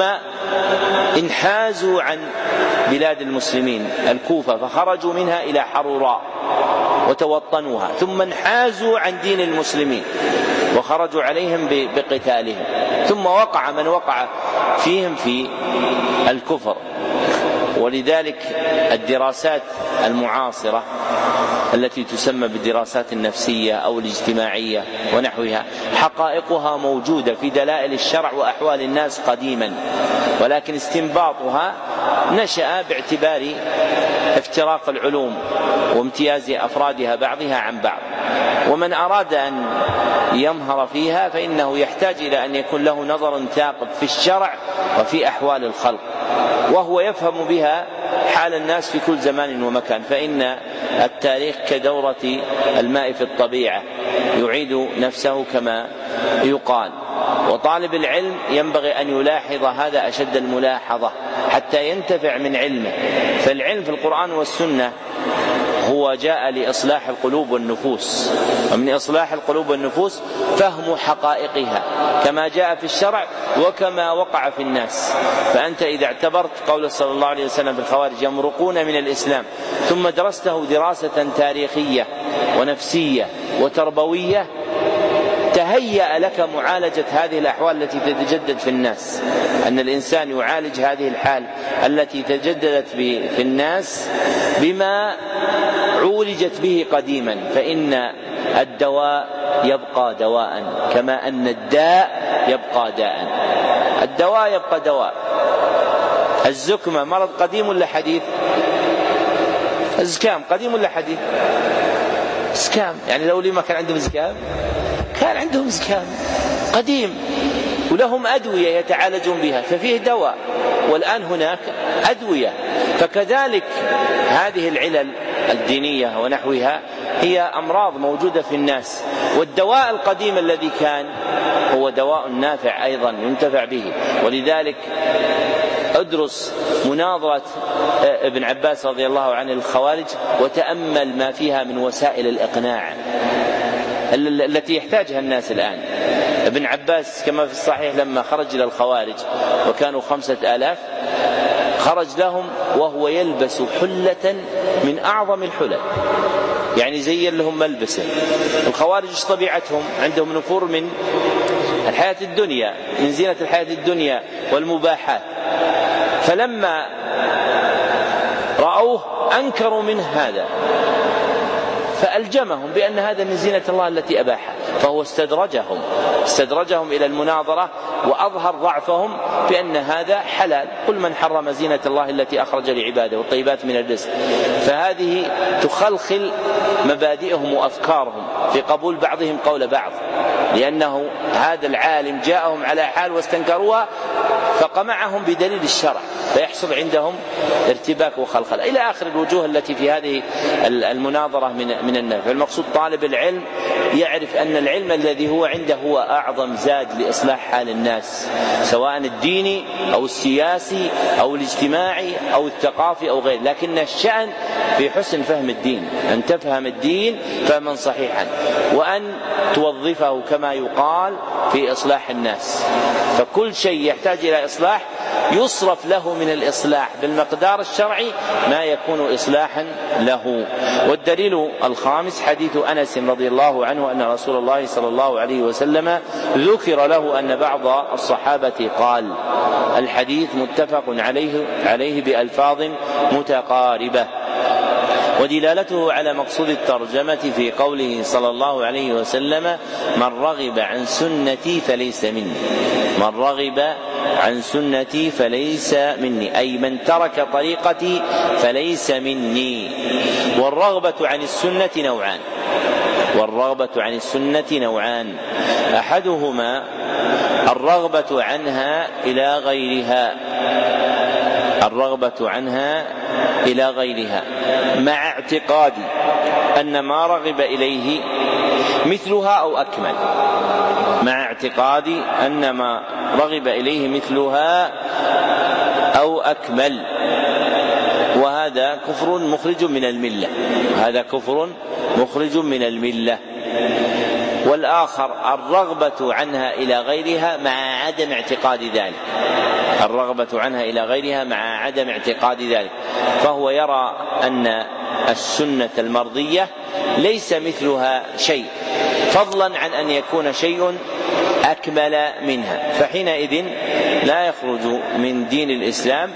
انحازوا عن بلاد المسلمين الكوفة فخرجوا منها إلى حروراء وتوطنوها، ثم انحازوا عن دين المسلمين وخرجوا عليهم بقتالهم، ثم وقع من وقع فيهم في الكفر. ولذلك الدراسات المعاصرة التي تسمى بالدراسات النفسية أو الاجتماعية ونحوها حقائقها موجودة في دلائل الشرع وأحوال الناس قديما، ولكن استنباطها نشأ باعتبار افتراق العلوم وامتياز أفرادها بعضها عن بعض. ومن أراد أن يمهر فيها فإنه يحتاج إلى أن يكون له نظر ثاقب في الشرع وفي أحوال الخلق، وهو يفهم بها حال الناس في كل زمان ومكان. فإن التاريخ كدورة الماء في الطبيعة يعيد نفسه كما يقال، وطالب العلم ينبغي أن يلاحظ هذا أشد الملاحظة حتى ينتفع من علمه. فالعلم في القرآن والسنة هو جاء لإصلاح القلوب والنفوس، ومن إصلاح القلوب والنفوس فهم حقائقها كما جاء في الشرع وكما وقع في الناس. فأنت إذا اعتبرت قول صلى الله عليه وسلم في الخوارج يمرقون من الإسلام ثم درسته دراسة تاريخية ونفسية وتربوية تهيأ لك معالجة هذه الأحوال التي تتجدد في الناس، أن الإنسان يعالج هذه الحال التي تجددت في الناس بما عولجت به قديما. فإن الدواء يبقى دواء كما أن الداء يبقى داء. الدواء يبقى دواء. الزكمة مرض قديم ولا حديث؟ الزكام قديم ولا حديث؟ زكام، يعني لو لي ما كان عندهم زكام كان عندهم زكام قديم ولهم أدوية يتعالجون بها، ففيه دواء، والآن هناك أدوية. فكذلك هذه العلل الدينية ونحوها هي أمراض موجودة في الناس، والدواء القديم الذي كان هو دواء نافع أيضا ينتفع به. ولذلك ادرس مناظرة ابن عباس رضي الله عنه الخوارج وتأمل ما فيها من وسائل الإقناع التي يحتاجها الناس الآن. ابن عباس كما في الصحيح لما خرج إلى الخوارج وكانوا 5000 خرج لهم وهو يلبس حلة من أعظم الحلل، يعني زين لهم ملبسه. الخوارج طبيعتهم عندهم نفور من الحياة الدنيا، من زينة الحياة الدنيا والمباحات، فلما رأوه أنكروا منه هذا، فألجمهم بأن هذا من زينة الله التي أباحها، فهو استدرجهم إلى المناظرة وأظهر ضعفهم بأن هذا حلال. قل من حرم زينة الله التي أخرج لعباده والطيبات من الرزق. فهذه تخلخل مبادئهم وأفكارهم في قبول بعضهم قول بعض، لأنه هذا العالم جاءهم على حال واستنكروها فقمعهم بدليل الشرع، فيحصل عندهم ارتباك وخلخل إلى آخر الوجوه التي في هذه المناظرة من النفع. فالمقصود طالب العلم يعرف أن العلم الذي هو عنده هو أعظم زاد لإصلاح حال الناس، سواء الديني أو السياسي أو الاجتماعي أو الثقافي أو غيره، لكن الشأن في حسن فهم الدين، أن تفهم الدين فهما صحيحا، وأن توظفه كما يقال في إصلاح الناس. فكل شيء يحتاج إلى إصلاح يصرف له من الإصلاح بالمقدار الشرعي ما يكون إصلاحا له. والدليل الخامس حديث أنس رضي الله عنه أن رسول الله صلى الله عليه وسلم ذكر له أن بعض الصحابة قال. الحديث متفق عليه بألفاظ متقاربة. ودلالته على مقصود الترجمة في قوله صلى الله عليه وسلم: من رغب عن سنتي فليس مني. من رغب عن سنتي فليس مني، أي من ترك طريقتي فليس مني. والرغبة عن السنة نوعان. أحدهما الرغبة عنها إلى غيرها مع اعتقاد أن ما رغب إليه مثلها أو أكمل، وهذا كفر مخرج من الملة. والآخر الرغبة عنها إلى غيرها مع عدم اعتقاد ذلك، فهو يرى أن السنة المرضية ليس مثلها شيء، فضلا عن أن يكون شيء أكمل منها، فحينئذ لا يخرج من دين الإسلام،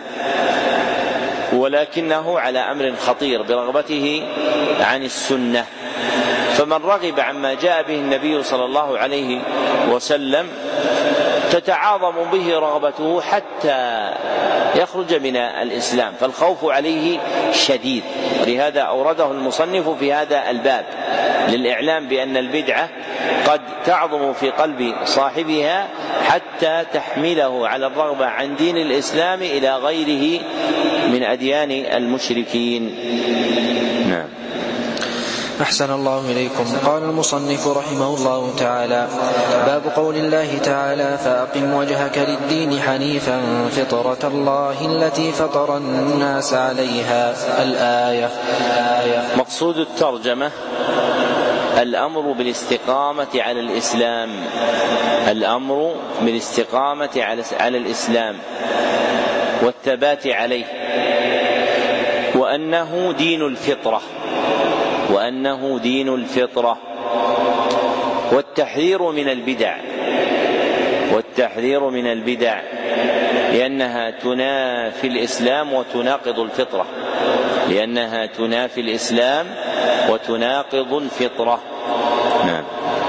ولكنه على أمر خطير برغبته عن السنة. فمن رغب عما جاء به النبي صلى الله عليه وسلم تتعاظم به رغبته حتى يخرج من الإسلام، فالخوف عليه شديد. ولهذا أورده المصنف في هذا الباب للإعلام بأن البدعة قد تعظم في قلب صاحبها حتى تحمله على الرغبة عن دين الإسلام إلى غيره من أديان المشركين. نعم. أحسن الله إليكم. قال المصنف رحمه الله تعالى: باب قول الله تعالى: فأقم وجهك للدين حنيفا فطرة الله التي فطر الناس عليها. الآية. مقصود الترجمة الأمر بالاستقامة على الإسلام والثبات عليه، وأنه دين الفطرة، والتحذير من البدع لأنها تنافي الإسلام وتناقض الفطرة. نعم.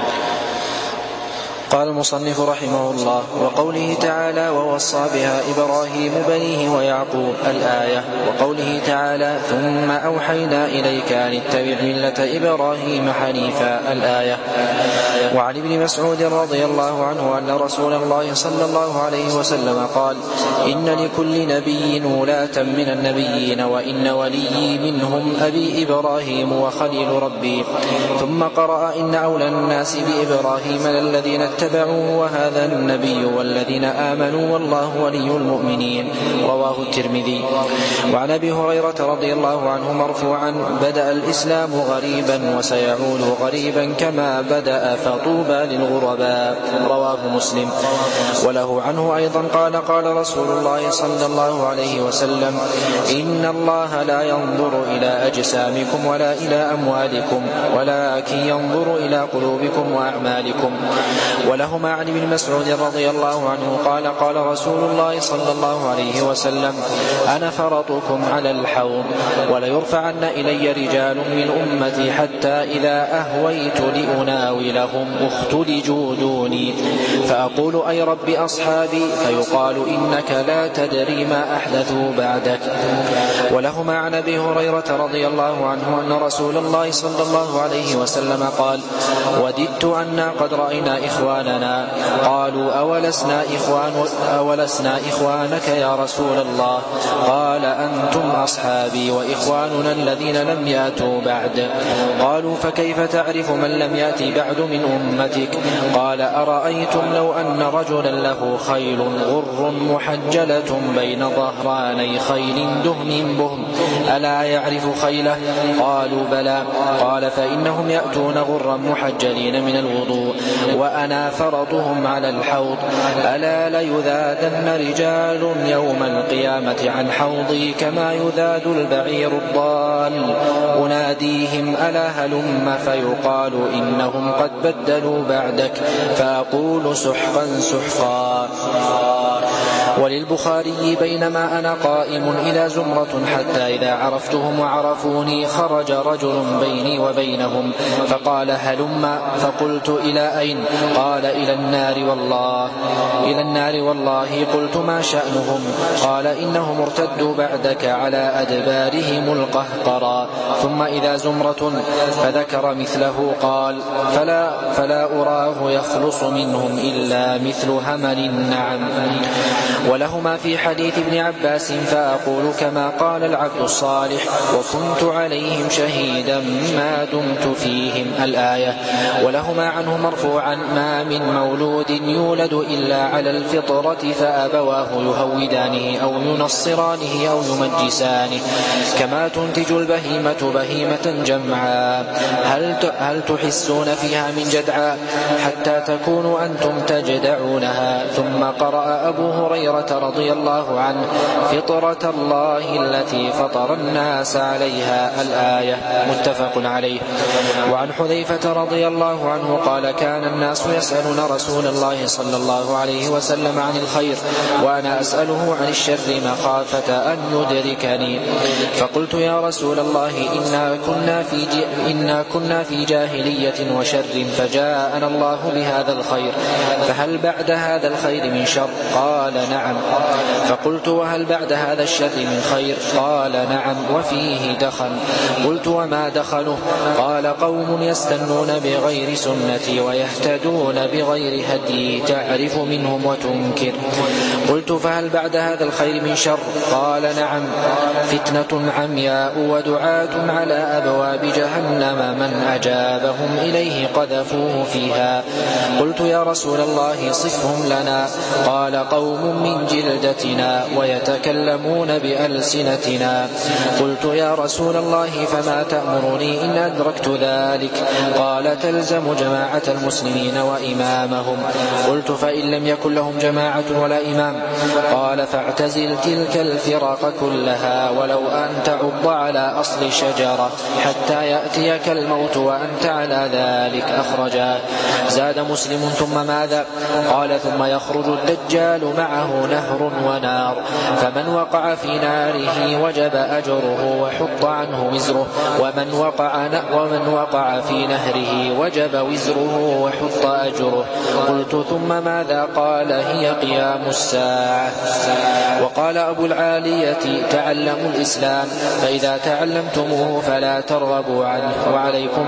قال المصنف رحمه الله: وقوله تعالى: ووصى بها إبراهيم بنيه ويعقوب. الآية. وقوله تعالى: ثم أوحينا إليك أن اتبع ملة إبراهيم حنيفا. الآية. وعن ابن مسعود رضي الله عنه أن رسول الله صلى الله عليه وسلم قال: إن لكل نبي ولاة من النبيين، وإن وليي منهم أبي إبراهيم وخليل ربي. ثم قرأ: إن أولى الناس بإبراهيم الذين اتبعوا اتبعوه وهذا النبي والذين آمنوا والله ولي المؤمنين. رواه الترمذي. وعن أبي هريرة رضي الله عنه مرفوعا: بدأ الإسلام غريبا وسيعود غريبا كما بدأ فطوبى للغرباء. رواه مسلم. وله عنه أيضا قال: قال رسول الله صلى الله عليه وسلم: إن الله لا ينظر إلى أجسامكم ولا إلى أموالكم ولكن ينظر إلى قلوبكم وأعمالكم. ولهما عن ابن مسعود رضي الله عنه قال: قال رسول الله صلى الله عليه وسلم: أنا فرطكم على الحوض وليرفعن إلي رجال من أمتي حتى إذا أهويت لأناولهم اختلجوا دوني فأقول: أي رب أصحابي، فيقال: إنك لا تدري ما أحدثوا بعدك. ولهما عن أبي هريرة رضي الله عنه أن رسول الله صلى الله عليه وسلم قال: وددت أنا قد رأينا إخواننا. قالوا: أولسنا إخوانك يا رسول الله؟ قال: أنتم أصحابي وإخواننا الذين لم يأتوا بعد. قالوا: فكيف تعرف من لم يأتي بعد من أمتك؟ قال: أرأيتم لو أن رجلا له خيل غر محجلة بين ظهراني خيل دهم بهم ألا يعرف خيله؟ قالوا: بلى. قال: فإنهم يأتون غرا محجلين من الوضوء وأنا فرطهم على الحوض. ألا ليذادن رجال يوم القيامة عن حوضي كما يذاد البعير الضال. أناديهم: ألا هلم؟ فيقال: إنهم قد بدلوا بعدك. فأقول: سحقا سحقا. وللبخاري: بينما أنا قائم إلى زمرة حتى إذا عرفتهم وعرفوني خرج رجل بيني وبينهم فقال: هلم؟ فقلت: إلى أين؟ قال: إلى النار والله. قلت: ما شأنهم؟ قال: إنهم ارتدوا بعدك على أدبارهم القهقرى. ثم إذا زمرة فذكر مثله قال: فلا أراه يخلص منهم إلا مثل همل النعم. ولهما في حديث ابن عباس: فأقول كما قال العبد الصالح وكنت عليهم شهيدا ما دمت فيهم. الآية. ولهما عنه مرفوعا: ما من مولود يولد إلا على الفطرة فأبواه يهودانه أو ينصرانه أو يمجسانه كما تنتج البهيمة بهيمة جمعا هل تحسون فيها من جدعا حتى تكونوا أنتم تجدعونها. ثم قرأ أبو هريرة رضي الله عنه: فطرة الله التي فطر الناس عليها. الآية. متفق عليه. وعن حذيفة رضي الله عنه قال: كان الناس يسألون رسول الله صلى الله عليه وسلم عن الخير وأنا أسأله عن الشر مخافة أن يدركني. فقلت: يا رسول الله، إنا كنا في جاهلية وشر فجاءنا الله بهذا الخير، فهل بعد هذا الخير من شر؟ قال: نعم. فقلت: وهل بعد هذا الشر من خير؟ قال: نعم، وفيه دخن. قلت: وما دخنه؟ قال: قوم يستنون بغير سنتي ويهتدون بغير هدي تعرف منهم وتنكر. قلت: فهل بعد هذا الخير من شر؟ قال: نعم، فتنة عمياء ودعاة على أبواب جهنم من أجابهم إليه قذفوه فيها. قلت: يا رسول الله صفهم لنا. قال: قوم من جلدتنا ويتكلمون بألسنتنا. قلت: يا رسول الله فما تأمرني إن أدركت ذلك؟ قال: تلزم جماعة المسلمين وإمامهم. قلت: فإن لم يكن لهم جماعة ولا إمام؟ قال: فاعتزل تلك الفرق كلها ولو أن تعض على أصل شجرة حتى يأتيك الموت وأنت على ذلك. أخرجاه. زاد مسلم: ثم ماذا؟ قال: ثم يخرج الدجال معه نهر ونار، فمن وقع في ناره وجب أجره وحط عنه وزره، ومن وقع في نهره وجب وزره وحط أجره. قلت: ثم ماذا؟ قال: هي قيام الساعة. وقال أبو العالية: تعلموا الإسلام فإذا تعلمتموه فلا ترغبوا عنه، وعليكم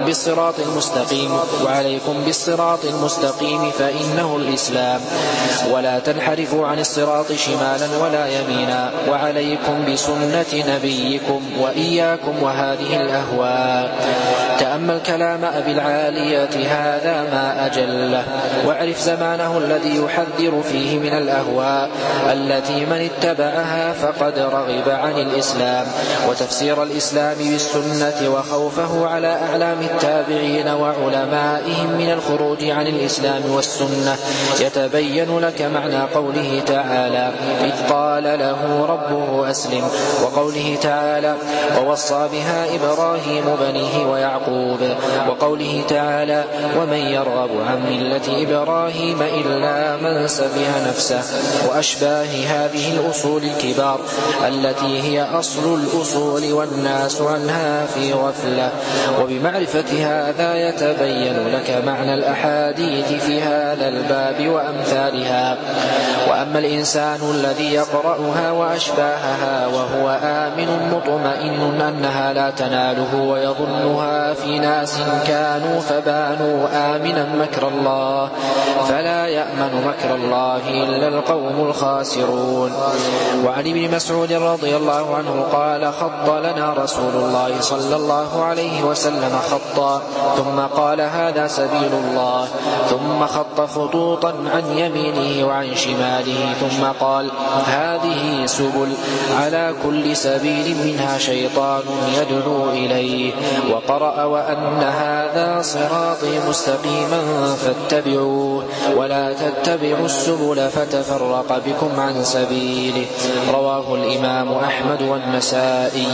بالصراط المستقيم فإنه الإسلام، ولا تنحرفوا عن الصراط الصراط شمالا ولا يمينا، وعليكم بسنة نبيكم وإياكم وهذه الأهواء. تأمل كلام أبي العالية هذا ما أجله، واعرف زمانه الذي يحذر فيه من الأهواء التي من اتبعها فقد رغب عن الإسلام، وتفسير الإسلام بالسنة، وخوفه على أعلام التابعين وعلمائهم من الخروج عن الإسلام والسنة. يتبين لك معنى قوله تعالى: إذ قال له ربه أسلم، وقوله تعالى: ووصى بها إبراهيم بنيه ويعقوب، وقوله تعالى: ومن يرغب عن ملة إبراهيم إلا من سفه نفسه، وأشباه هذه الأصول الكبار التي هي أصل الأصول والناس عنها في غفلة. وبمعرفة هذا يتبين لك معنى الأحاديث في هذا الباب وأمثالها. وأما الإنسان الذي يقرأها وأشباهها وهو آمن مطمئن أنها لا تناله، ويظنها في ناس كانوا فبانوا آمنا مكر الله، فلا يأمن مكر الله إلا القوم الخاسرون. وعن ابن مسعود رضي الله عنه قال: خط لنا رسول الله صلى الله عليه وسلم خطا، ثم قال: هذا سبيل الله، ثم خط خطوطا عن يمينه وعن شماله، ثم قال: هذه سبل، على كل سبيل منها شيطان يدعو إليه، وقرأ: وأن هذا صراطي مستقيما فاتبعوه، ولا تتبعوا السبل فتفرق بكم عن سبيله. رواه الإمام أحمد والنسائي.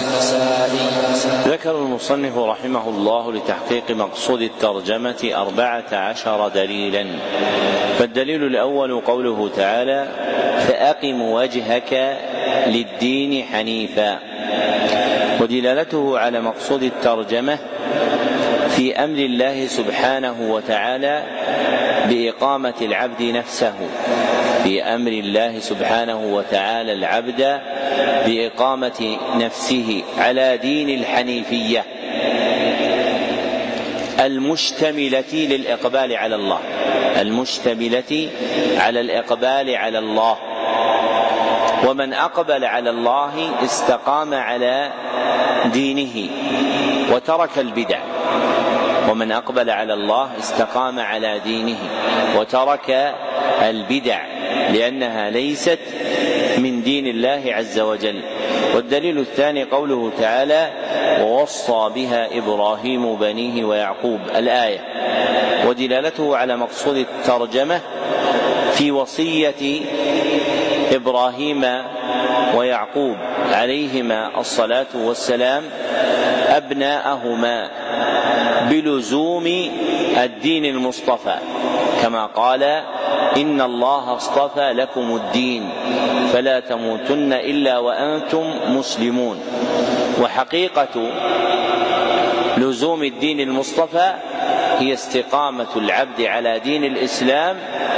ذكر المصنف رحمه الله لتحقيق مقصود الترجمة 14 دليلا. فالدليل الأول قوله تعالى: فأقم وجهك للدين حنيفا. ودلالته على مقصود الترجمة في أمر الله سبحانه وتعالى بإقامة العبد نفسه، في أمر الله سبحانه وتعالى العبد بإقامة نفسه على دين الحنيفية المشتملة للإقبال على الله، المشتملة على الإقبال على الله. ومن أقبل على الله استقام على دينه وترك البدع، ومن أقبل على الله استقام على دينه وترك البدع، لأنها ليست من دين الله عز وجل. والدليل الثاني قوله تعالى: ووصى بها إبراهيم بنيه ويعقوب، الآية. ودلالته على مقصود الترجمة في وصية إبراهيم ويعقوب عليهما الصلاة والسلام أبناءهما بلزوم الدين المصطفى، كما قال: إن الله اصطفى لكم الدين فلا تموتن إلا وأنتم مسلمون. وحقيقة لزوم الدين المصطفى هي استقامة العبد على دين الإسلام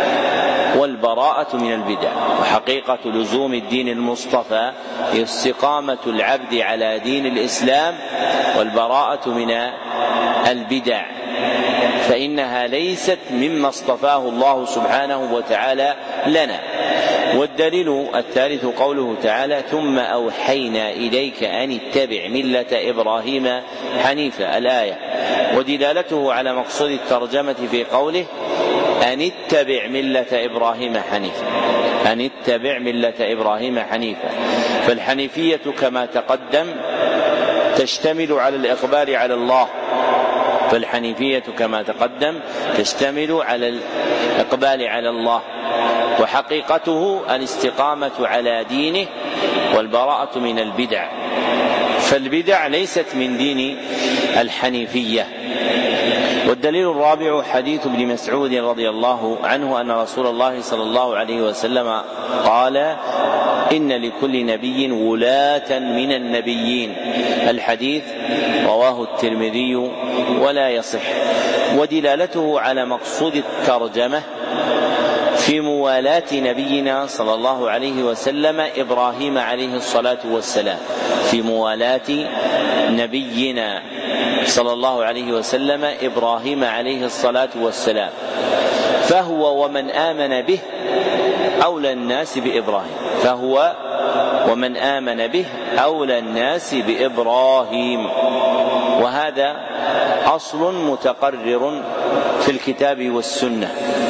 والبراءة من البدع. وحقيقة لزوم الدين المصطفى هي استقامة العبد على دين الإسلام والبراءة من البدع، فإنها ليست مما اصطفاه الله سبحانه وتعالى لنا. والدليل الثالث قوله تعالى: ثم أوحينا إليك أن اتبع ملة إبراهيم حنيفا، الآية. ودلالته على مقصود الترجمة في قوله: أن اتبع ملة إبراهيم حنيفا، أن اتبع ملة إبراهيم حنيفا. فالحنيفية كما تقدم تشتمل على الإقبال على الله، فالحنيفية كما تقدم تشتمل على الإقبال على الله، وحقيقته الاستقامة على دينه والبراءة من البدع، فالبدع ليست من دين الحنيفية. والدليل الرابع حديث ابن مسعود رضي الله عنه أن رسول الله صلى الله عليه وسلم قال: إن لكل نبي ولاة من النبيين، الحديث رواه الترمذي ولا يصح. ودلالته على مقصود الترجمة في موالاة نبينا صلى الله عليه وسلم إبراهيم عليه الصلاة والسلام، في موالاة نبينا صلى الله عليه وسلم إبراهيم عليه الصلاة والسلام، فهو ومن آمن به أولى الناس بإبراهيم، فهو ومن آمن به أولى الناس بإبراهيم. وهذا أصل متقرر في الكتاب والسنة.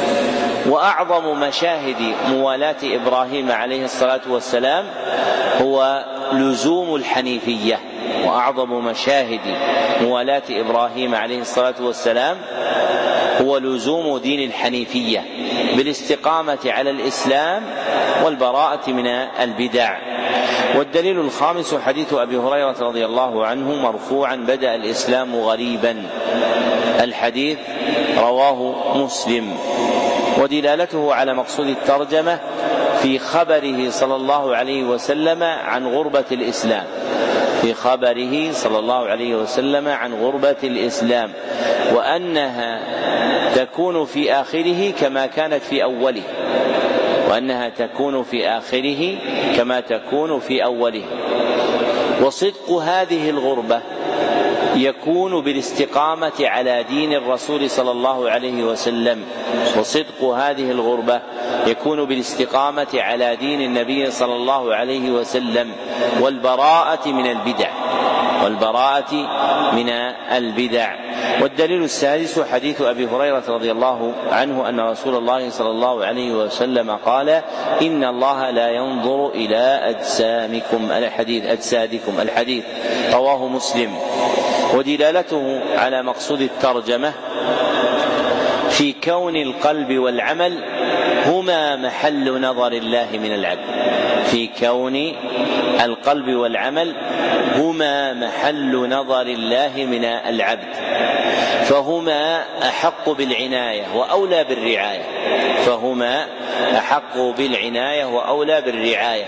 وأعظم مشاهد موالاة إبراهيم عليه الصلاة والسلام هو لزوم الحنيفية. وأعظم مشاهد موالاة إبراهيم عليه الصلاة والسلام هو لزوم دين الحنيفية بالاستقامة على الإسلام والبراءة من البدع. والدليل الخامس حديث أبي هريرة رضي الله عنه مرفوعا: بدأ الإسلام غريبا. الحديث رواه مسلم. ودلالته على مقصود الترجمة في خبره صلى الله عليه وسلم عن غربة الإسلام، في خبره صلى الله عليه وسلم عن غربة الإسلام، وأنها تكون في آخره كما كانت في أوله، وأنها تكون في آخره كما تكون في أوله. وصدق هذه الغربة يكون بالاستقامة على دين الرسول صلى الله عليه وسلم. وصدق هذه الغربة يكون بالاستقامة على دين النبي صلى الله عليه وسلم والبراءة من البدع، والبراءة من البدع. والدليل السادس حديث أبي هريرة رضي الله عنه أن رسول الله صلى الله عليه وسلم قال: إن الله لا ينظر إلى أجسادكم. الحديث رواه مسلم. ودلالته على مقصود الترجمة في كون القلب والعمل هما محل نظر الله من العبد، في كون القلب والعمل هما محل نظر الله من العبد، فهما أحق بالعناية وأولى بالرعاية، فهما أحق بالعناية وأولى بالرعاية.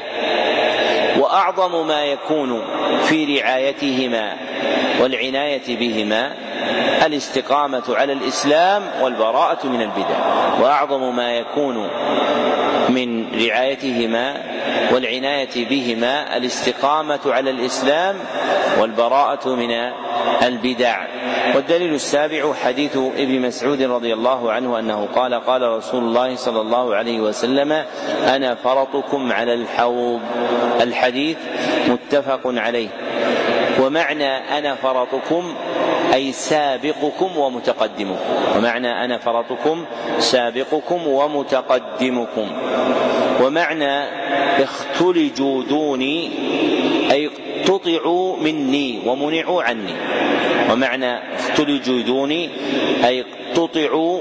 وأعظم ما يكون في رعايتهما والعناية بهما الاستقامة على الإسلام والبراءة من البدع. وأعظم ما يكون من رعايتهما والعناية بهما الاستقامة على الإسلام والبراءة من البدع. والدليل السابع حديث ابن مسعود رضي الله عنه أنه قال: قال رسول الله صلى الله عليه وسلم: أنا فرطكم على الحوض. الحديث متفق عليه. ومعنى أنا فرطكم أي سابقكم ومتقدمكم، ومعنى أنا فرطكم سابقكم ومتقدمكم. ومعنى اختلجوا دوني أي اقتطعوا مني ومنعوا عني، ومعنى اختلجوا دوني أي اقتطعوا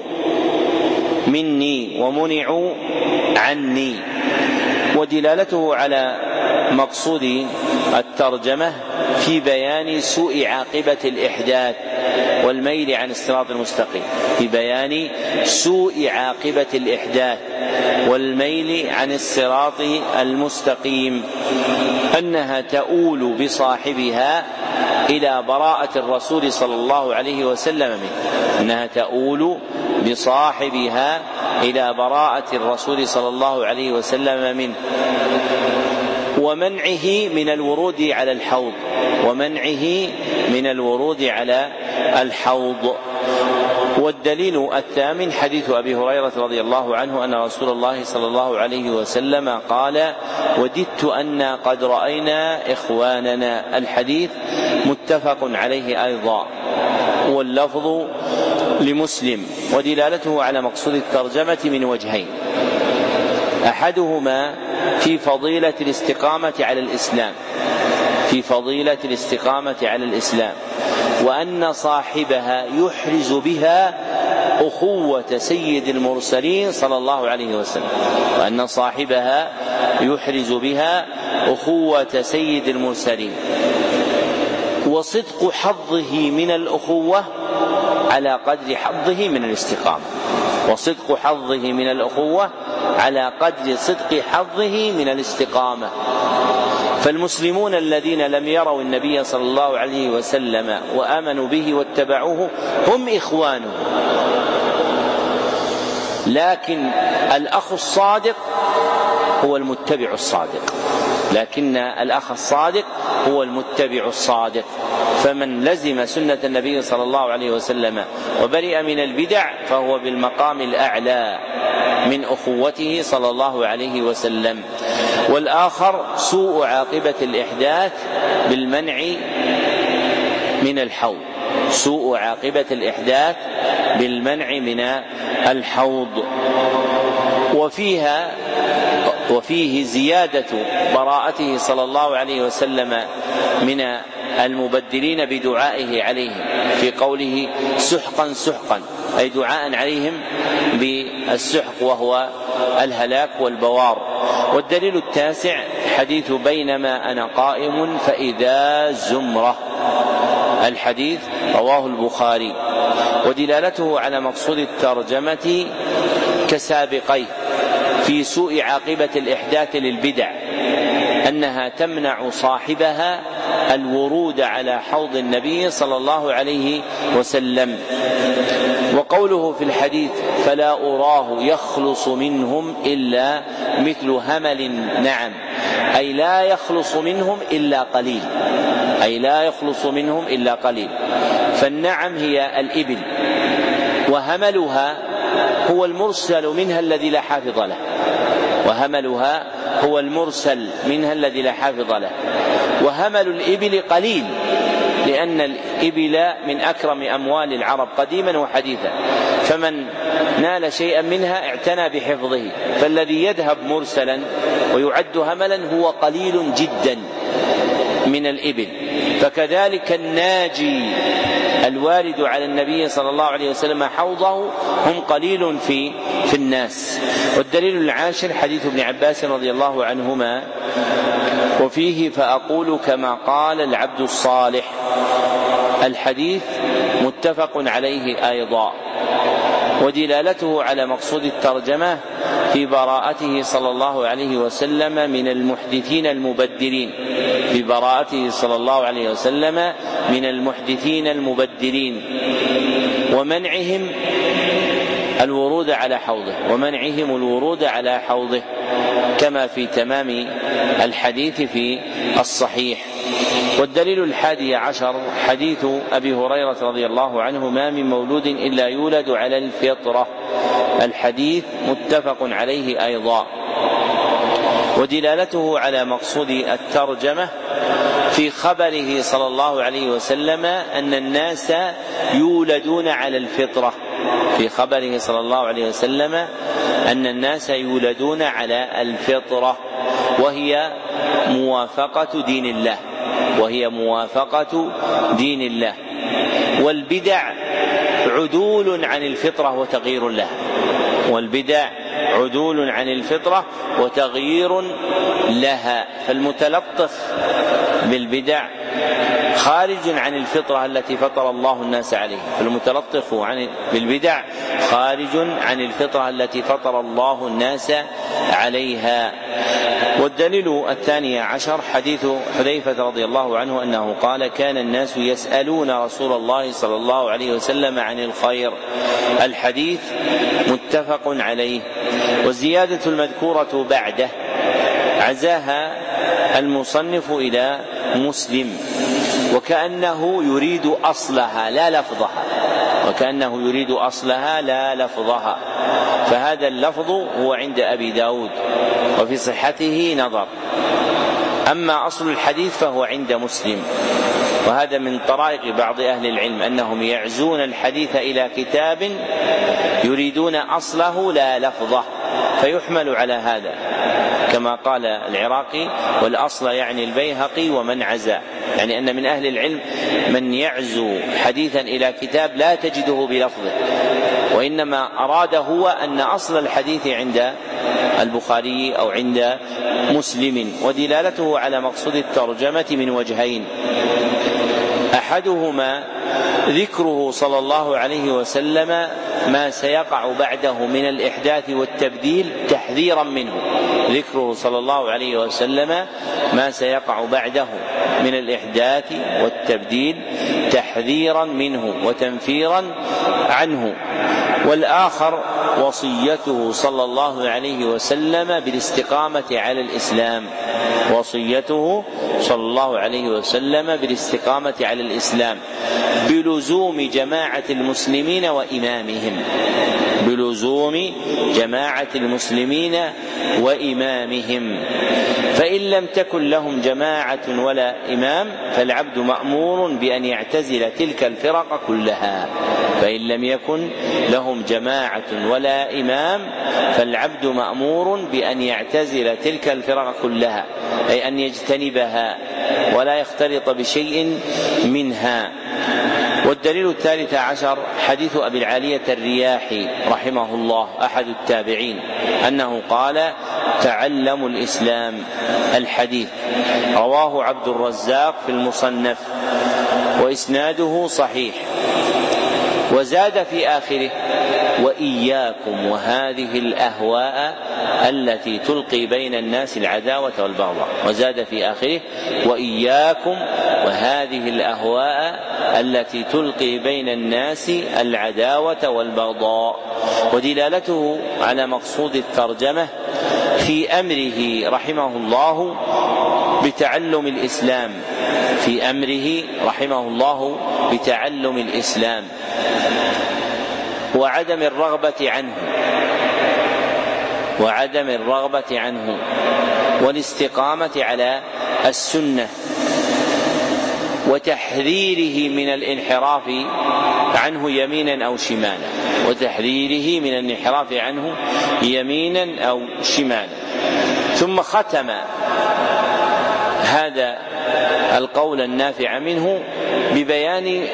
مني ومنعوا عني. ودلالته على مقصود الترجمة في بيان سوء عاقبة الإحداث والميل عن الصراط المستقيم، في بيان سوء عاقبة الإحداث والميل عن الصراط المستقيم، أنها تؤول بصاحبها إلى براءة الرسول صلى الله عليه وسلم منه، أنها تؤول بصاحبها إلى براءة الرسول صلى الله عليه وسلم منه، ومنعه من الورود على الحوض، ومنعه من الورود على الحوض. والدليل الثامن حديث أبي هريرة رضي الله عنه أن رسول الله صلى الله عليه وسلم قال: وددت أنا قد رأينا إخواننا. الحديث متفق عليه أيضا، واللفظ لمسلم. ودلالته على مقصود الترجمة من وجهين: أحدهما في فضيلة الاستقامة على الإسلام، في فضيلة الاستقامة على الإسلام، وأن صاحبها يحرز بها أخوة سيد المرسلين صلى الله عليه وسلم، وأن صاحبها يحرز بها أخوة سيد المرسلين. وصدق حظه من الأخوة على قدر حظه من الاستقامة، وصدق حظه من الأخوة على قدر صدق حظه من الاستقامة. فالمسلمون الذين لم يروا النبي صلى الله عليه وسلم وآمنوا به واتبعوه هم إخوانه، لكن الأخ الصادق هو المتبع الصادق، لكن الأخ الصادق هو المتبع الصادق. فمن لزم سنة النبي صلى الله عليه وسلم وبرئ من البدع فهو بالمقام الأعلى من أخوته صلى الله عليه وسلم. والآخر سوء عاقبة الإحداث بالمنع من الحوض، سوء عاقبة الإحداث بالمنع من الحوض. وفيه زيادة براءته صلى الله عليه وسلم من المبدلين بدعائه عليهم في قوله سحقا سحقا، أي دعاء عليهم بالسحق وهو الهلاك والبوار. والدليل التاسع حديث بينما أنا قائم فإذا زمرة، الحديث رواه البخاري. ودلالته على مقصود الترجمة كسابقيه في سوء عاقبة الإحداث للبدع، أنها تمنع صاحبها الورود على حوض النبي صلى الله عليه وسلم. وقوله في الحديث فلا أراه يخلص منهم إلا مثل همل النعم، أي لا يخلص منهم إلا قليل، أي لا يخلص منهم إلا قليل. فالنعم هي الإبل، وهملها هو المرسل منها الذي لا حافظ له، وهملها هو المرسل منها الذي لا حافظ له. وهمل الإبل قليل، لأن الإبل من أكرم أموال العرب قديما وحديثا، فمن نال شيئا منها اعتنى بحفظه، فالذي يذهب مرسلا ويعد هملا هو قليل جدا من الإبل. فكذلك الناجي الوارد على النبي صلى الله عليه وسلم حوضه هم قليل في الناس. والدليل العاشر حديث ابن عباس رضي الله عنهما وفيه فأقول كما قال العبد الصالح، الحديث متفق عليه أيضا. ودلالته على مقصود الترجمة في براءته صلى الله عليه وسلم من المحدثين المبدلين، في براءته صلى الله عليه وسلم من المحدثين المبدلين، ومنعهم الورود على حوضه، ومنعهم الورود على حوضه كما في تمام الحديث في الصحيح. والدليل الحادي عشر حديث أبي هريرة رضي الله عنه ما من مولود إلا يولد على الفطرة، الحديث متفق عليه أيضا. ودلالته على مقصود الترجمة في خبره صلى الله عليه وسلم أن الناس يولدون على الفطرة، في خبره صلى الله عليه وسلم أن الناس يولدون على الفطرة، وهي موافقة دين الله، وهي موافقة دين الله. والبدع عدول عن الفطرة وتغيير لها، والبدع عدول عن الفطرة وتغيير لها. فالمتلطف بالبدع خارج عن الفطرة التي فطر الله الناس عليها، فالمتلطف بالبدع خارج عن الفطرة التي فطر الله الناس عليها. والدليل الثاني عشر حديث حذيفة رضي الله عنه أنه قال كان الناس يسألون رسول الله صلى الله عليه وسلم عن الخير، الحديث متفق عليه. والزيادة المذكورة بعده عزاها المصنف إلى مسلم، وكأنه يريد أصلها لا لفظها، وكأنه يريد أصلها لا لفظها، فهذا اللفظ هو عند أبي داود وفي صحته نظر، أما أصل الحديث فهو عند مسلم. وهذا من طرائق بعض أهل العلم أنهم يعزون الحديث إلى كتاب يريدون أصله لا لفظه، فيحمل على هذا كما قال العراقي والأصل يعني البيهقي ومن عزا، يعني أن من أهل العلم من يعزو حديثا إلى كتاب لا تجده بلفظه، وإنما أراد هو أن أصل الحديث عند البخاري أو عند مسلم. ودلالته على مقصود الترجمة من وجهين، أحدهما ذكره صلى الله عليه وسلم ما سيقع بعده من الإحداث والتبديل تحذيرا منه، ذكره صلى الله عليه وسلم ما سيقع بعده من الإحداث والتبديل تحذيرا منه وتنفيرا عنه. والآخر وصيته صلى الله عليه وسلم بالاستقامة على الإسلام، وصيته صلى الله عليه وسلم بالاستقامة على الإسلام بلزوم جماعة المسلمين وإمامهم، بلزوم جماعة المسلمين وإمامهم. فإن لم تكن لهم جماعة ولا إمام فالعبد مأمور بأن يعتزل تلك الفرق كلها. فإن لم يكن لهم جماعة ولا إمام فالعبد مأمور بأن يعتزل تلك الفرق كلها، أي أن يجتنبها ولا يختلط بشيء منها. والدليل الثالث عشر حديث أبي العالية الرياحي رحمه الله أحد التابعين أنه قال: تعلموا الإسلام. الحديث رواه عبد الرزاق في المصنف وإسناده صحيح، وزاد في آخره: وإياكم وهذه الأهواء التي تلقي بين الناس العداوة والبغضاء. وزاد في آخره: وإياكم وهذه الأهواء التي تلقي بين الناس العداوة والبغضاء. ودلالته على مقصود الترجمة في أمره رحمه الله بتعلم الإسلام، في أمره رحمه الله بتعلم الإسلام وعدم الرغبة عنه والاستقامة على السنة، وتحذيره من الانحراف عنه يمينا أو شمالا، وتحذيره من الانحراف عنه يمينا أو شمالا. ثم ختم هذا القول النافع منه ببيان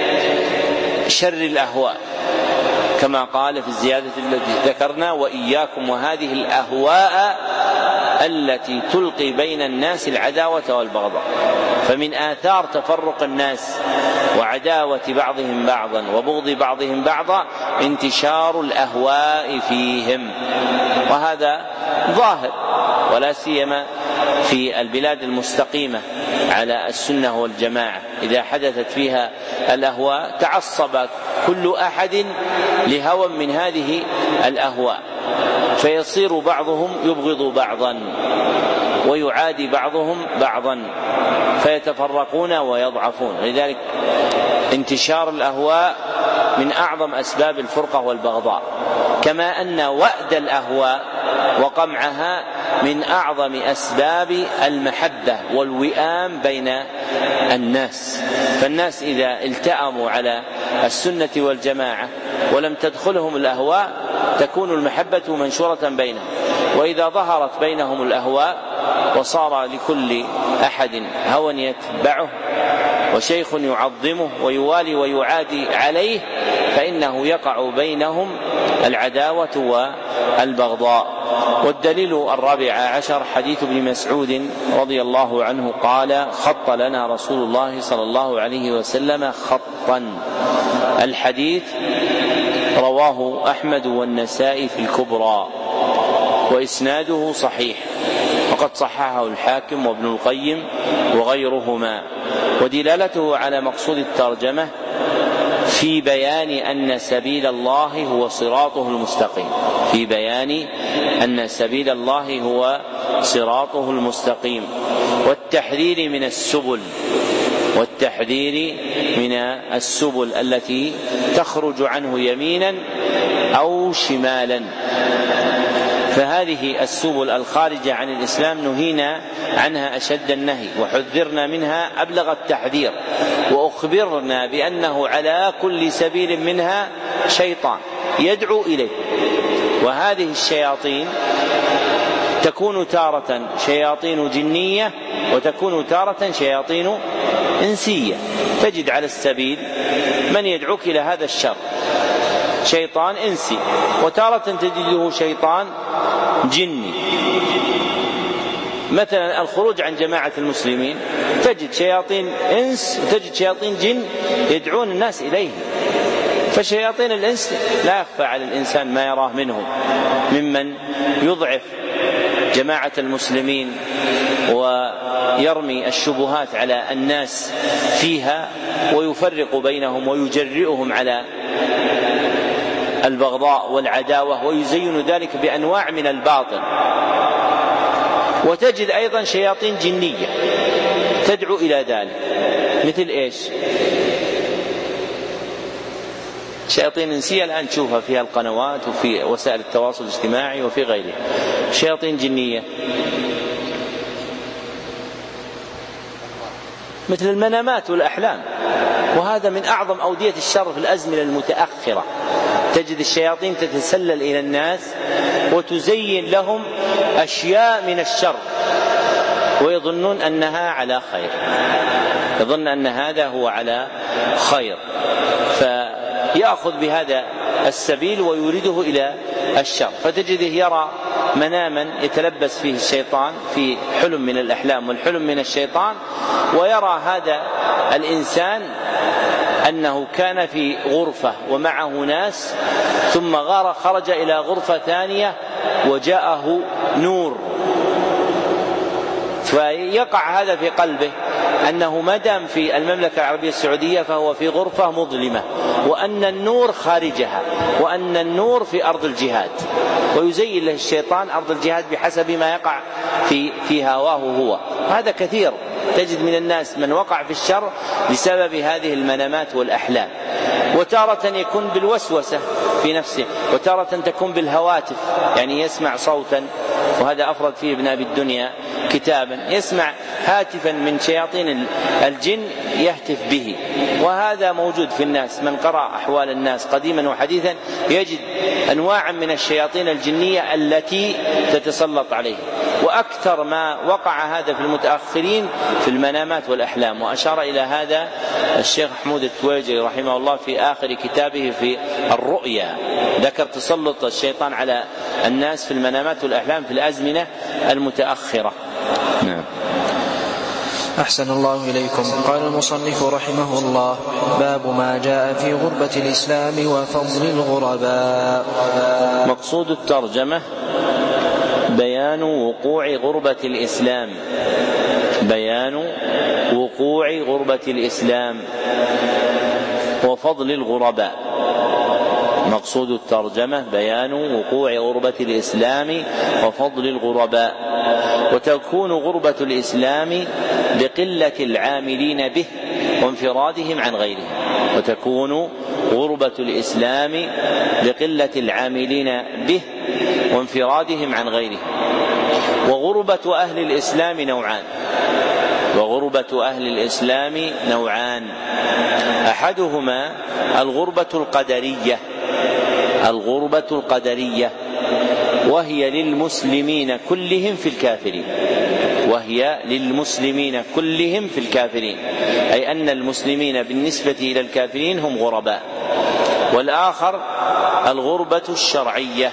شر الأهواء كما قال في الزيادة التي ذكرنا: وإياكم وهذه الأهواء التي تلقي بين الناس العداوة والبغضاء. فمن آثار تفرق الناس وعداوة بعضهم بعضا وبغض بعضهم بعضا انتشار الأهواء فيهم، وهذا ظاهر ولا سيما في البلاد المستقيمة على السنة والجماعة. إذا حدثت فيها الأهواء تعصب كل أحد لهوى من هذه الأهواء، فيصير بعضهم يبغض بعضا ويعادي بعضهم بعضا فيتفرقون ويضعفون. لذلك انتشار الأهواء من أعظم أسباب الفرقة والبغضاء، كما أن وأد الأهواء وقمعها من أعظم أسباب المحبة والوئام بين الناس. فالناس إذا التأموا على السنة والجماعة ولم تدخلهم الأهواء تكون المحبة منشورة بينهم، وإذا ظهرت بينهم الأهواء وصار لكل أحد هوى يتبعه وشيخ يعظمه ويوالي ويعادي عليه فإنه يقع بينهم العداوة والبغضاء. والدليل الرابع عشر حديث ابن مسعود رضي الله عنه قال: خط لنا رسول الله صلى الله عليه وسلم خطا. الحديث رواه أحمد والنسائي في الكبرى وإسناده صحيح، وقد صححه الحاكم وابن القيم وغيرهما. ودلالته على مقصود الترجمة في بيان أن سبيل الله هو صراطه المستقيم، في بيان أن سبيل الله هو صراطه المستقيم، والتحذير من السبل التي تخرج عنه يمينا أو شمالا. فهذه السبل الخارجة عن الإسلام نهينا عنها أشد النهي، وحذرنا منها أبلغ التحذير، وأخبرنا بأنه على كل سبيل منها شيطان يدعو إليه. وهذه الشياطين تكون تارة شياطين جنية وتكون تارة شياطين إنسية. تجد على السبيل من يدعوك إلى هذا الشر شيطان إنسي، وتارة تجده شيطان جني. مثلا الخروج عن جماعة المسلمين تجد شياطين إنس وتجد شياطين جن يدعون الناس إليه. فشياطين الإنس لا يخفى على الإنسان ما يراه منهم ممن يضعف جماعة المسلمين ويرمي الشبهات على الناس فيها ويفرق بينهم ويجرئهم على البغضاء والعداوة ويزين ذلك بأنواع من الباطل. وتجد أيضا شياطين جنية تدعو إلى ذلك، مثل إيش؟ شياطين إنسية الآن تشوفها في القنوات وفي وسائل التواصل الاجتماعي وفي غيرها، شياطين جنية مثل المنامات والأحلام، وهذا من أعظم أودية الشر في الأزمنة المتأخرة. تجد الشياطين تتسلل إلى الناس وتزين لهم أشياء من الشر ويظنون أنها على خير، يظن أن هذا هو على خير، فيأخذ بهذا السبيل ويريده إلى الشر. فتجده يرى مناما يتلبس فيه الشيطان في حلم من الأحلام والحلم من الشيطان، ويرى هذا الإنسان أنه كان في غرفة ومعه ناس ثم خرج إلى غرفة ثانية وجاءه نور، فيقع هذا في قلبه أنه ما دام في المملكة العربية السعودية فهو في غرفة مظلمة، وأن النور خارجها، وأن النور في أرض الجهاد، ويزين له الشيطان أرض الجهاد بحسب ما يقع في هواه هو. هذا كثير، تجد من الناس من وقع في الشر بسبب هذه المنامات والأحلام. وتارة يكون بالوسوسة في نفسه، وتارة تكون بالهواتف، يعني يسمع صوتا، وهذا أفرد فيه ابن أبي الدنيا كتابا، يسمع هاتفا من شياطين الجن يهتف به، وهذا موجود في الناس. من قرأ أحوال الناس قديما وحديثا يجد أنواعا من الشياطين الجنية التي تتسلط عليه، وأكثر ما وقع هذا في المتأخرين في المنامات والأحلام. وأشار إلى هذا الشيخ محمود التويجري رحمه الله في آخر كتابه في الرؤيا، ذكر تسلط الشيطان على الناس في المنامات والأحلام في الأزمنة المتأخرة. نعم. أحسن الله إليكم. قال المصنف رحمه الله: باب ما جاء في غربة الإسلام وفضل الغرباء. مقصود الترجمة بيان وقوع غربة الإسلام، بيان وقوع غربة الإسلام وفضل الغرباء. مقصود الترجمة بيان وقوع غربة الإسلام وفضل الغرباء. وتكون غربة الإسلام بقلة العاملين به وانفرادهم عن غيره. وتكون غربة الإسلام بقلة العاملين به وانفرادهم عن غيره. وغربة أهل الإسلام نوعان، وغربة أهل الإسلام نوعان: أحدهما الغربة القدرية، الغربة القدرية، وهي للمسلمين كلهم في الكافرين، وهي للمسلمين كلهم في الكافرين، أي أن المسلمين بالنسبة إلى الكافرين هم غرباء. والآخر الغربة الشرعية،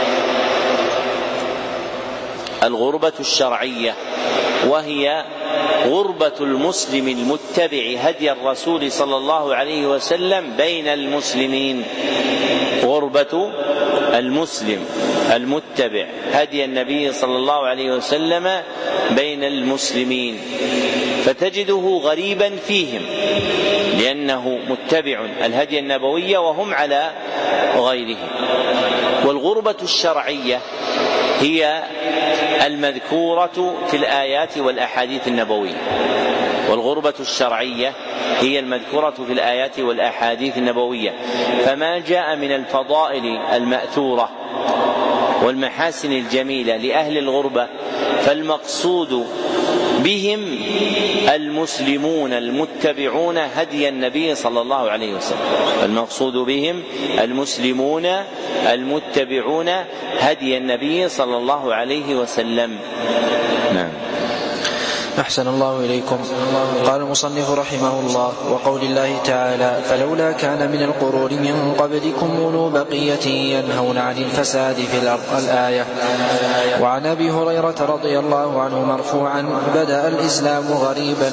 الغربة الشرعية، وهي غربة المسلم المتبع هدي الرسول صلى الله عليه وسلم بين المسلمين، غربة المسلم المتبع هدي النبي صلى الله عليه وسلم بين المسلمين، فتجده غريبا فيهم لأنه متبع الهدي النبوي وهم على غيره. والغربة الشرعية هي المذكورة في الآيات والأحاديث النبوية، والغربة الشرعية هي المذكورة في الآيات والأحاديث النبوية. فما جاء من الفضائل المأثورة والمحاسن الجميلة لأهل الغربة فالمقصود بهم المسلمون المتبعون هدي النبي صلى الله عليه وسلم، المقصود بهم المسلمون المتبعون هدي النبي صلى الله عليه وسلم. نعم. أحسن الله إليكم. قال المصنف رحمه الله: وقول الله تعالى: فلولا كان من القرون من قبلكم أولو بقية ينهون عن الفساد في الأرض، الآية. وعن أبي هريرة رضي الله عنه مرفوعا: بدأ الإسلام غريبا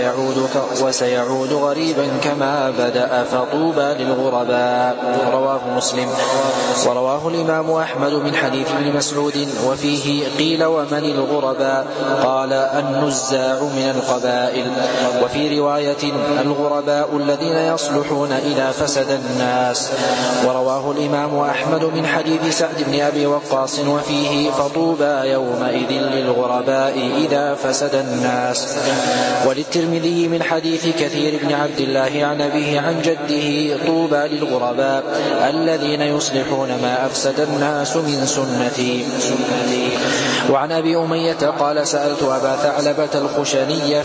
وسيعود غريبا كما بدأ فطوبى للغرباء. رواه مسلم. ورواه الإمام أحمد من حديث ابن مسعود وفيه: قيل ومن الغرباء؟ قال: النزاع من القبائل. وفي رواية: الغرباء الذين يصلحون إذا فسد الناس. ورواه الإمام أحمد من حديث سعد بن أبي وقاص وفيه: فطوبى يومئذ للغرباء إذا فسد الناس. وللترمذي من حديث كثير بن عبد الله عن أبيه عن جده: طوبى للغرباء الذين يصلحون ما أفسد الناس من سنتي. وعن أبي أمية قال: سألت أبا ثعلبة الخشني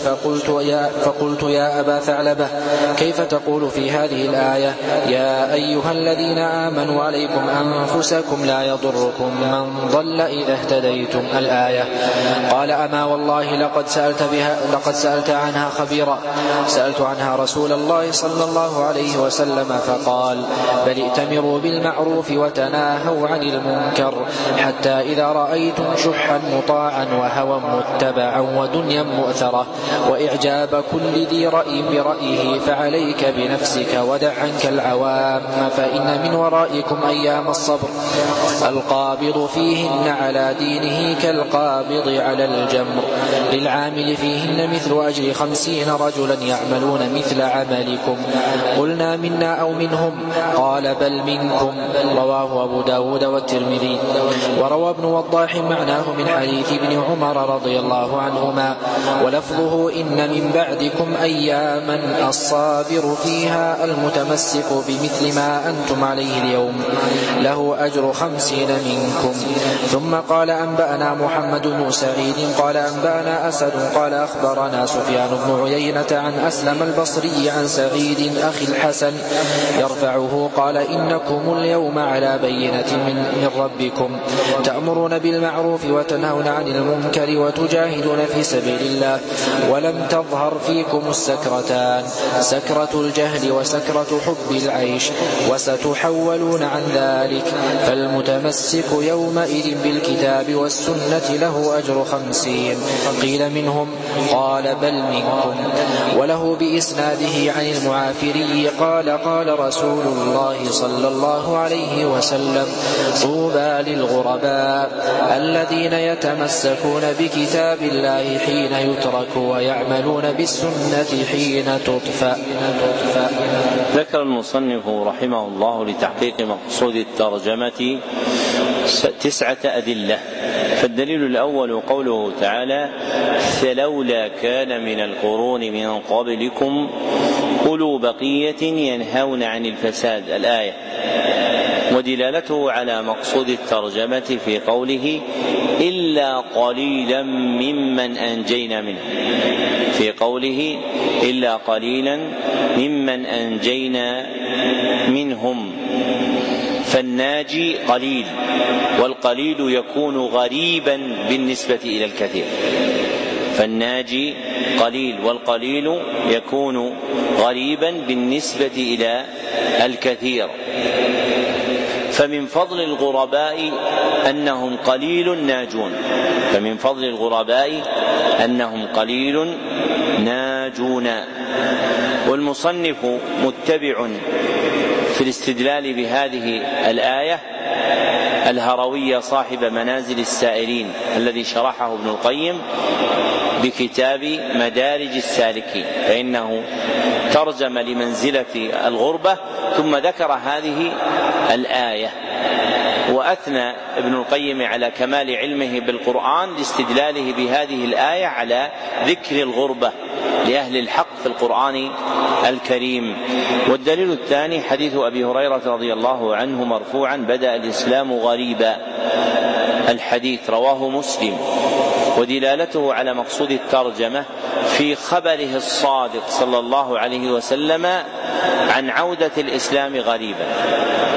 فقلت يا أبا ثعلبة، كيف تقول في هذه الآية: يا أيها الذين آمنوا عليكم أنفسكم لا يضركم من ضل إذا اهتديتم، الآية. قال: أما والله لقد سألت عنها خبيرا. سألت عنها رسول الله صلى الله عليه وسلم فقال: بل ائتمروا بالمعروف وتناهوا عن المنكر، حتى إذا رأيتم شحا مطاعا وهوى متبعا ودنيا مؤثرة وإعجاب كل ذي رأي برأيه فعليك بنفسك ودع عنك العوام، فإن من ورائكم أيام الصبر القابض فيهن على دينه كالقابض على الجمر، للعامل فيهن مثل أجر 50 رجلا يعملون مثل عملكم. قلنا: منا أو منهم؟ قال: بل منكم. رواه أبو داود والترمذي. وروى ابن وضاح معناه من حديث ابن عمر رضي الله عنهما ولفظه: إن من بعدكم أياما الصابر فيها المتمسك بمثل ما أنتم عليه اليوم له أجر 50 منكم. ثم قال: أنبأنا محمد بن سعيد قال: أنبأنا أسد قال: أخبرنا سفيان بن عيينة عن أسلم البصري عن سعيد أخي الحسن يرفعه قال: إنكم اليوم على بينة من ربكم، تأمرون بالمعروف وتنهون عن المنكر وتجاهدون في سبيل الله، ولم تظهر فيكم السكرتان، سكرة الجهل وسكرة حب العيش، وستحولون عن ذلك، فالمتمسك يومئذ بالكتاب والسنة له أجر 50. قيل: منهم؟ قال: بل منكم. وله بإسناده عن المعافري قال: قال رسول الله صلى الله عليه وسلم: طوبى للغرباء الذين يتمسكون بكتاب الله حين يترك ويعملون بالسنة حين تطفأ. ذكر المصنف رحمه الله لتحقيق مقصود الترجمة 9 أدلة. فالدليل الأول قوله تعالى: فلولا كان من القرون من قبلكم أولو بقية ينهون عن الفساد، الآية. ودلالته على مقصود الترجمة في قوله: إلا قليلا ممن أنجينا منه، في قوله: إلا قليلا ممن أنجينا منهم. فالناجي قليل، والقليل يكون غريبا بالنسبة إلى الكثير. فالناجي قليل والقليل يكون غريبا بالنسبة إلى الكثير. فمن فضل الغرباء أنهم قليل ناجون، فمن فضل الغرباء أنهم قليل ناجون. والمصنف متبع في الاستدلال بهذه الآية الهروي صاحب منازل السائرين الذي شرحه ابن القيم بكتاب مدارج السالكين، فإنه ترجم لمنزلة الغربة ثم ذكر هذه الآية. وأثنى ابن القيم على كمال علمه بالقرآن لاستدلاله بهذه الآية على ذكر الغربة لأهل الحق في القرآن الكريم. والدليل الثاني حديث أبي هريرة رضي الله عنه مرفوعا: بدأ الإسلام غريبا، الحديث. رواه مسلم. ودلالته على مقصود الترجمة في خبره الصادق صلى الله عليه وسلم عن عودة الإسلام غريبا،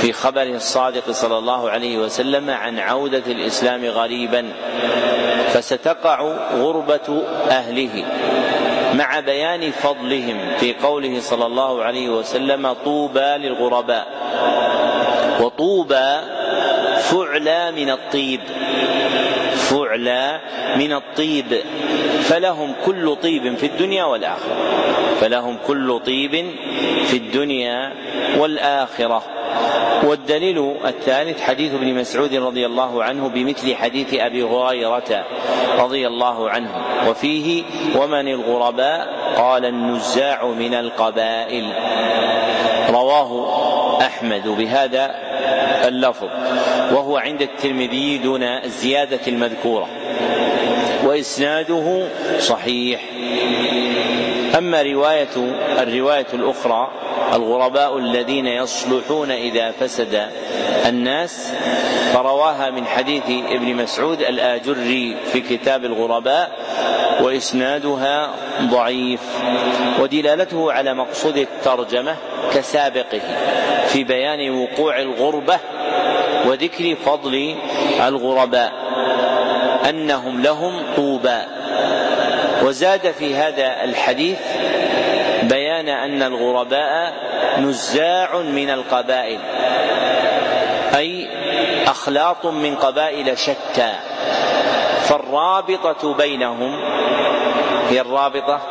في خبره الصادق صلى الله عليه وسلم عن عودة الإسلام غريبا، فستقع غربة أهله، مع بيان فضلهم في قوله صلى الله عليه وسلم: طوبى للغرباء. وطوبى فعلى من الطيب، فعلى من الطيب، فلهم كل طيب في الدنيا والآخرة، فلهم كل طيب في الدنيا والآخرة. والدليل الثالث حديث ابن مسعود رضي الله عنه بمثل حديث أبي هريرة رضي الله عنه، وفيه: ومن الغرباء؟ قال: النزاع من القبائل. رواه أحمد بهذا اللفظ، وهو عند الترمذي دون الزيادة المذكورة، وإسناده صحيح. أما الرواية الأخرى: الغرباء الذين يصلحون إذا فسد الناس، فرواها من حديث ابن مسعود الآجري في كتاب الغرباء، وإسنادها ضعيف. ودلالته على مقصود الترجمة كسابقه في بيان وقوع الغربة وذكر فضل الغرباء أنهم لهم طوبى. وزاد في هذا الحديث بيان أن الغرباء نزاع من القبائل، أي أخلاط من قبائل شتى، فالرابطة بينهم هي الرابطة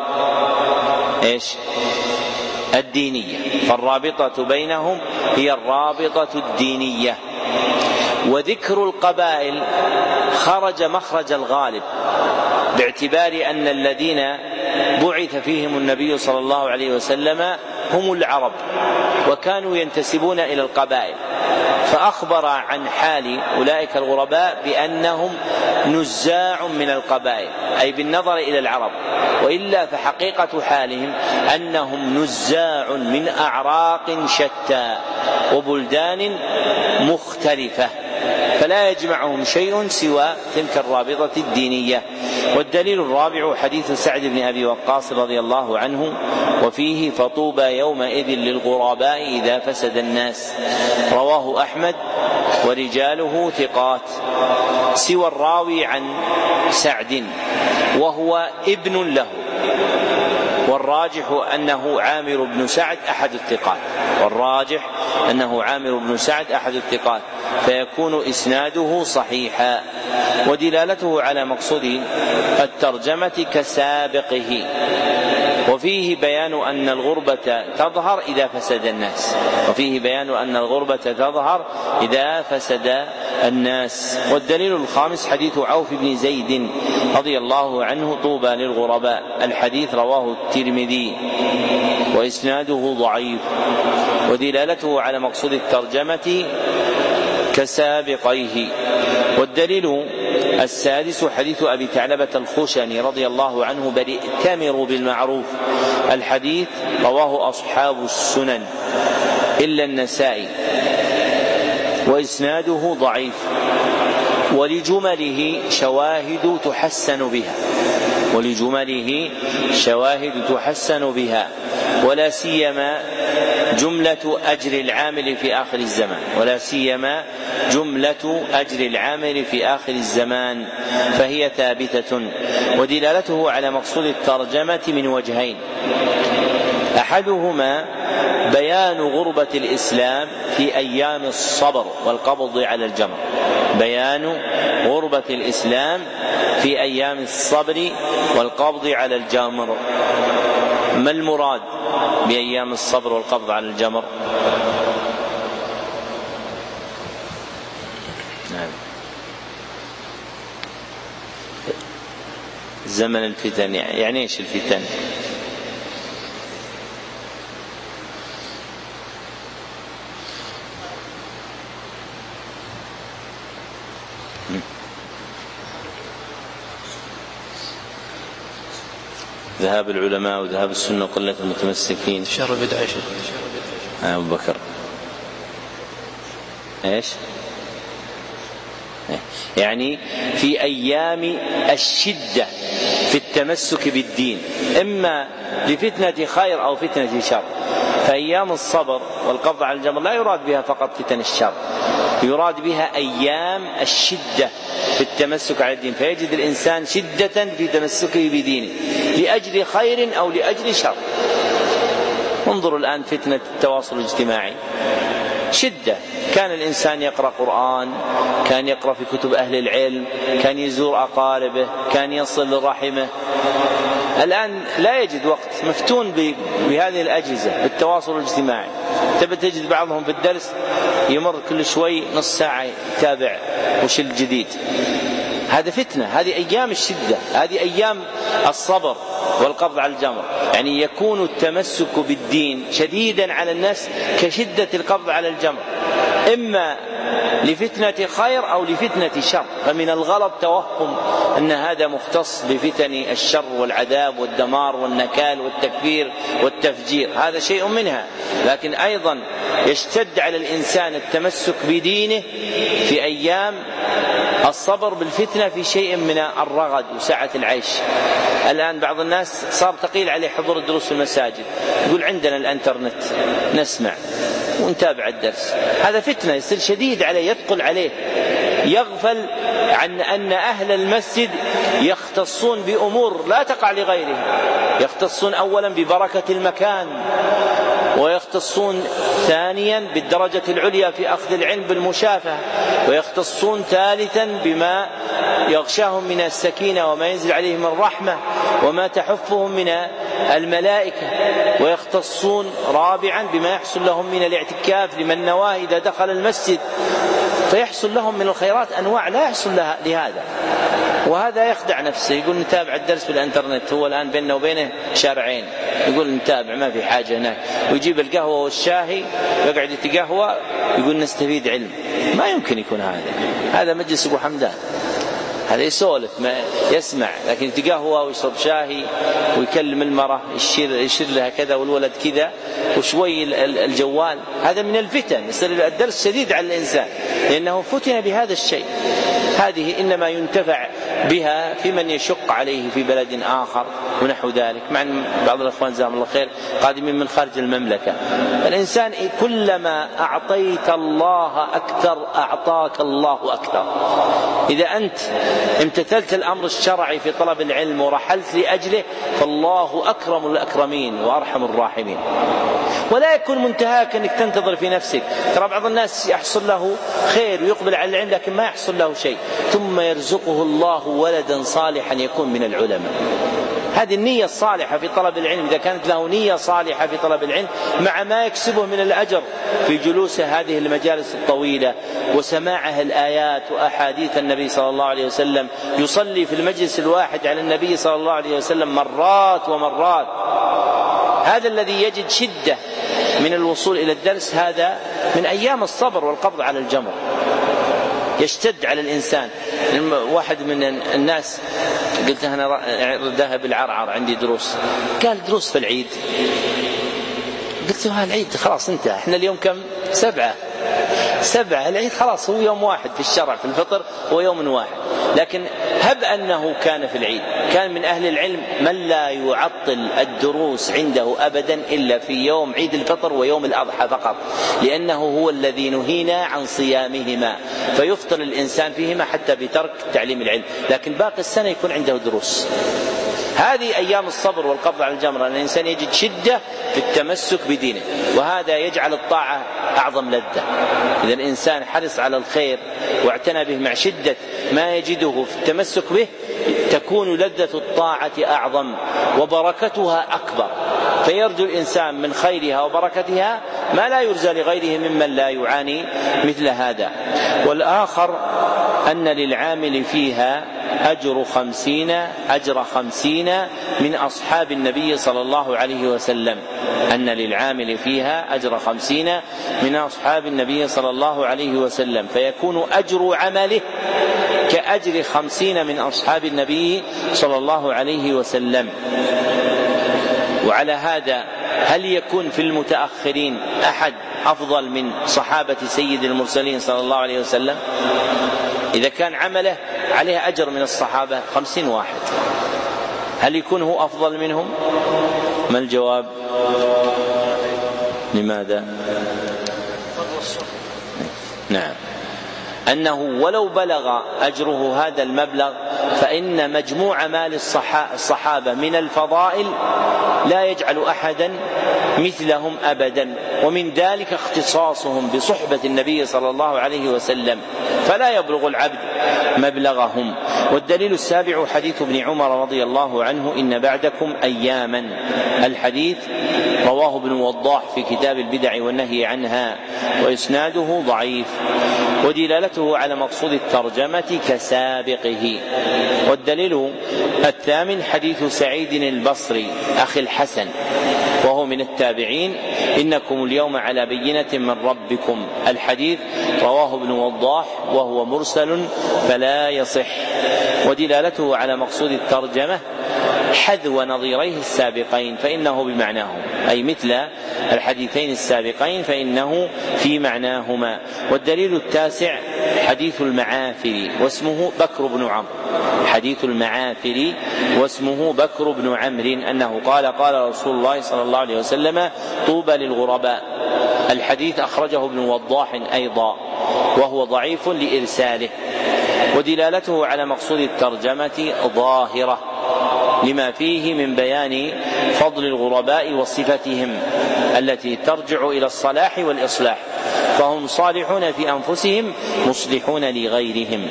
الدينية، فالرابطة بينهم هي الرابطة الدينية. وذكر القبائل خرج مخرج الغالب، باعتبار أن الذين بعث فيهم النبي صلى الله عليه وسلم هم العرب، وكانوا ينتسبون إلى القبائل، فأخبر عن حال أولئك الغرباء بأنهم نزاع من القبائل، أي بالنظر إلى العرب، وإلا فحقيقة حالهم أنهم نزاع من أعراق شتى وبلدان مختلفة، فلا يجمعهم شيء سوى تلك الرابطة الدينية. والدليل الرابع حديث سعد بن أبي وقاص رضي الله عنه، وفيه: فطوبى يومئذ للغرباء إذا فسد الناس. رواه أحمد ورجاله ثقات، سوى الراوي عن سعد وهو ابن له، والراجح أنه عامر بن سعد أحد الثقات، فيكون إسناده صحيحا. ودلالته على مقصود الترجمة كسابقه. وفيه بيان أن الغربة تظهر إذا فسد الناس والدليل الخامس حديث عوف بن زيد رضي الله عنه: طوبى للغرباء. الحديث رواه الترمذي وإسناده ضعيف. ودلالته على مقصود الترجمة كسابقيه. والدليل السادس حديث أبي ثعلبة الخشني رضي الله عنه: بل ائتمروا بالمعروف. الحديث رواه أصحاب السنن إلا النسائي، وإسناده ضعيف، ولجمله شواهد تحسن بها، ولا سيما جملة أجر العامل في آخر الزمان فهي ثابتة. ودلالته على مقصود الترجمة من وجهين: أحدهما بيان غربة الإسلام في أيام الصبر والقبض على الجمر، ما المراد بأيام الصبر والقبض على الجمر؟ زمن الفتن، يعني ايش الفتن؟ ذهاب العلماء وذهاب السنة وقلة المتمسكين. شر البدع أبو بكر ايش؟ يعني في أيام الشدة في التمسك بالدين، إما لفتنة خير أو فتنة شر، فأيام الصبر والقبض على الجمر لا يراد بها فقط فتن الشر، يراد بها أيام الشدة في التمسك على الدين، فيجد الإنسان شدة في تمسكه بدينه لأجل خير أو لأجل شر. انظروا الآن فتنة التواصل الاجتماعي، شدة، كان الإنسان يقرأ قرآن، كان يقرأ في كتب أهل العلم، كان يزور أقاربه، كان يصل لرحمه. الآن لا يجد وقت، مفتون بهذه الأجهزة بالتواصل الاجتماعي. تجد بعضهم في الدرس يمر كل شوي نص ساعة يتابع وش الجديد. هذا فتنة، هذه أيام الشدة، هذه أيام الصبر والقبض على الجمر. يعني يكون التمسك بالدين شديدا على الناس كشدة القبض على الجمر، إما لفتنة خير أو لفتنة شر. فمن الغلط توهم أن هذا مختص بفتن الشر والعذاب والدمار والنكال والتكفير والتفجير، هذا شيء منها، لكن أيضا يشتد على الإنسان التمسك بدينه في أيام الصبر بالفتنة في شيء من الرغد وسعة العيش. الآن بعض الناس صار ثقيل عليه حضور الدروس في المساجد، يقول عندنا الانترنت نسمع ونتابع الدرس. هذا فتنة، يصير شديد عليه، يثقل عليه، يغفل عن أن أهل المسجد يختصون بأمور لا تقع لغيرهم. يختصون أولا ببركة المكان، ويختصون ثانيا بالدرجة العليا في أخذ العلم بالمشافهة، ويختصون ثالثا بما يغشاهم من السكينة وما ينزل عليهم الرحمة وما تحفهم من الملائكة، ويختصون رابعا بما يحصل لهم من الاعتكاف لمن نواه إذا دخل المسجد، فيحصل لهم من الخيرات أنواع لا يحصل لها لهذا. وهذا يخدع نفسه، يقول نتابع الدرس في الانترنت، هو الآن بيننا وبينه شارعين، يقول نتابع ما في حاجة هناك، ويجيب القهوة والشاهي ويقعد يتقهوى يقول نستفيد علم. ما يمكن يكون هذا مجلس أبو حمدان، هذا يسولف ما يسمع، لكن يتقهوى ويشرب شاهي ويكلم المرأة يشير لها كذا والولد كذا وشوي الجوال. هذا من الفتن، يصير الدرس شديد على الإنسان لأنه فتن بهذا الشيء. هذه إنما ينتفع بها في من يشق عليه في بلد آخر ونحو ذلك، مع أن بعض الأخوان جزاهم الله خير قادمين من خارج المملكة. الإنسان كلما أعطيت الله أكثر أعطاك الله أكثر. إذا أنت امتثلت الأمر الشرعي في طلب العلم ورحلت لأجله فالله أكرم الأكرمين وأرحم الراحمين. ولا يكون منتهاك أنك تنتظر في نفسك. ترى بعض الناس يحصل له خير ويقبل على العلم لكن ما يحصل له شيء، ثم يرزقه الله ولدا صالحا يكون من العلماء. هذه النية الصالحة في طلب العلم، إذا كانت له نية صالحة في طلب العلم مع ما يكسبه من الأجر في جلوس هذه المجالس الطويلة وسماعه الآيات وأحاديث النبي صلى الله عليه وسلم، يصلي في المجلس الواحد على النبي صلى الله عليه وسلم مرات ومرات. هذا الذي يجد شدة من الوصول إلى الدرس هذا من أيام الصبر والقبض على الجمر، يشتد على الإنسان. واحد من الناس قلت أنا ذهب العرعر عندي دروس، قال دروس في العيد. قلت له العيد خلاص انتهى، احنا اليوم كم؟ 7 العيد خلاص هو يوم واحد في الشرع، في الفطر هو يوم واحد. لكن هب أنه كان في العيد، كان من أهل العلم من لا يعطل الدروس عنده أبدا إلا في يوم عيد الفطر ويوم الأضحى فقط، لأنه هو الذي نهينا عن صيامهما، فيفطر الإنسان فيهما حتى بترك تعليم العلم، لكن باقي السنة يكون عنده دروس. هذه أيام الصبر والقبض على الجمر، أن الإنسان يجد شدة في التمسك بدينه، وهذا يجعل الطاعة أعظم لذة. إذا الإنسان حرص على الخير واعتنى به مع شدة ما يجده في التمسك به تكون لذة الطاعة أعظم وبركتها أكبر، فيرجو الإنسان من خيرها وبركتها ما لا يرجى لغيره ممن لا يعاني مثل هذا. والآخر أن للعامل فيها أجر 50 من أصحاب النبي صلى الله عليه وسلم، أن للعامل فيها أجر 50 من أصحاب النبي صلى الله عليه وسلم، فيكون أجر عمله كأجر 50 من أصحاب النبي صلى الله عليه وسلم. وعلى هذا هل يكون في المتأخرين أحد أفضل من صحابة سيد المرسلين صلى الله عليه وسلم؟ إذا كان عمله عليه أجر من الصحابة 50 واحد، هل يكون هو أفضل منهم؟ ما الجواب؟ لماذا؟ نعم، أنه ولو بلغ أجره هذا المبلغ فإن مجموع مال الصحابة من الفضائل لا يجعل أحدا مثلهم أبدا، ومن ذلك اختصاصهم بصحبة النبي صلى الله عليه وسلم، فلا يبلغ العبد مبلغهم. والدليل السابع حديث ابن عمر رضي الله عنه: إن بعدكم أياما. الحديث رواه ابن وضاح في كتاب البدع والنهي عنها، وإسناده ضعيف، ودلالته على مقصود الترجمة كسابقه. والدليل الثامن حديث سعيد البصري أخي الحسن وهو من التابعين: إنكم اليوم على بينة من ربكم. الحديث رواه ابن وضاح وهو مرسل فلا يصح. ودلالته على مقصود الترجمة حذو نظيريه السابقين فإنه بمعناهم، أي مثل الحديثين السابقين فإنه في معناهما. والدليل التاسع حديث المعافر واسمه بكر بن عمرو، حديث المعافر واسمه بكر بن عمرو أنه قال: قال رسول الله صلى الله عليه وسلم: طوبى للغرباء. الحديث أخرجه ابن وضاح أيضا وهو ضعيف لإرساله. ودلالته على مقصود الترجمة ظاهرة لما فيه من بيان فضل الغرباء وصفتهم التي ترجع إلى الصلاح والإصلاح، فهم صالحون في أنفسهم مصلحون لغيرهم.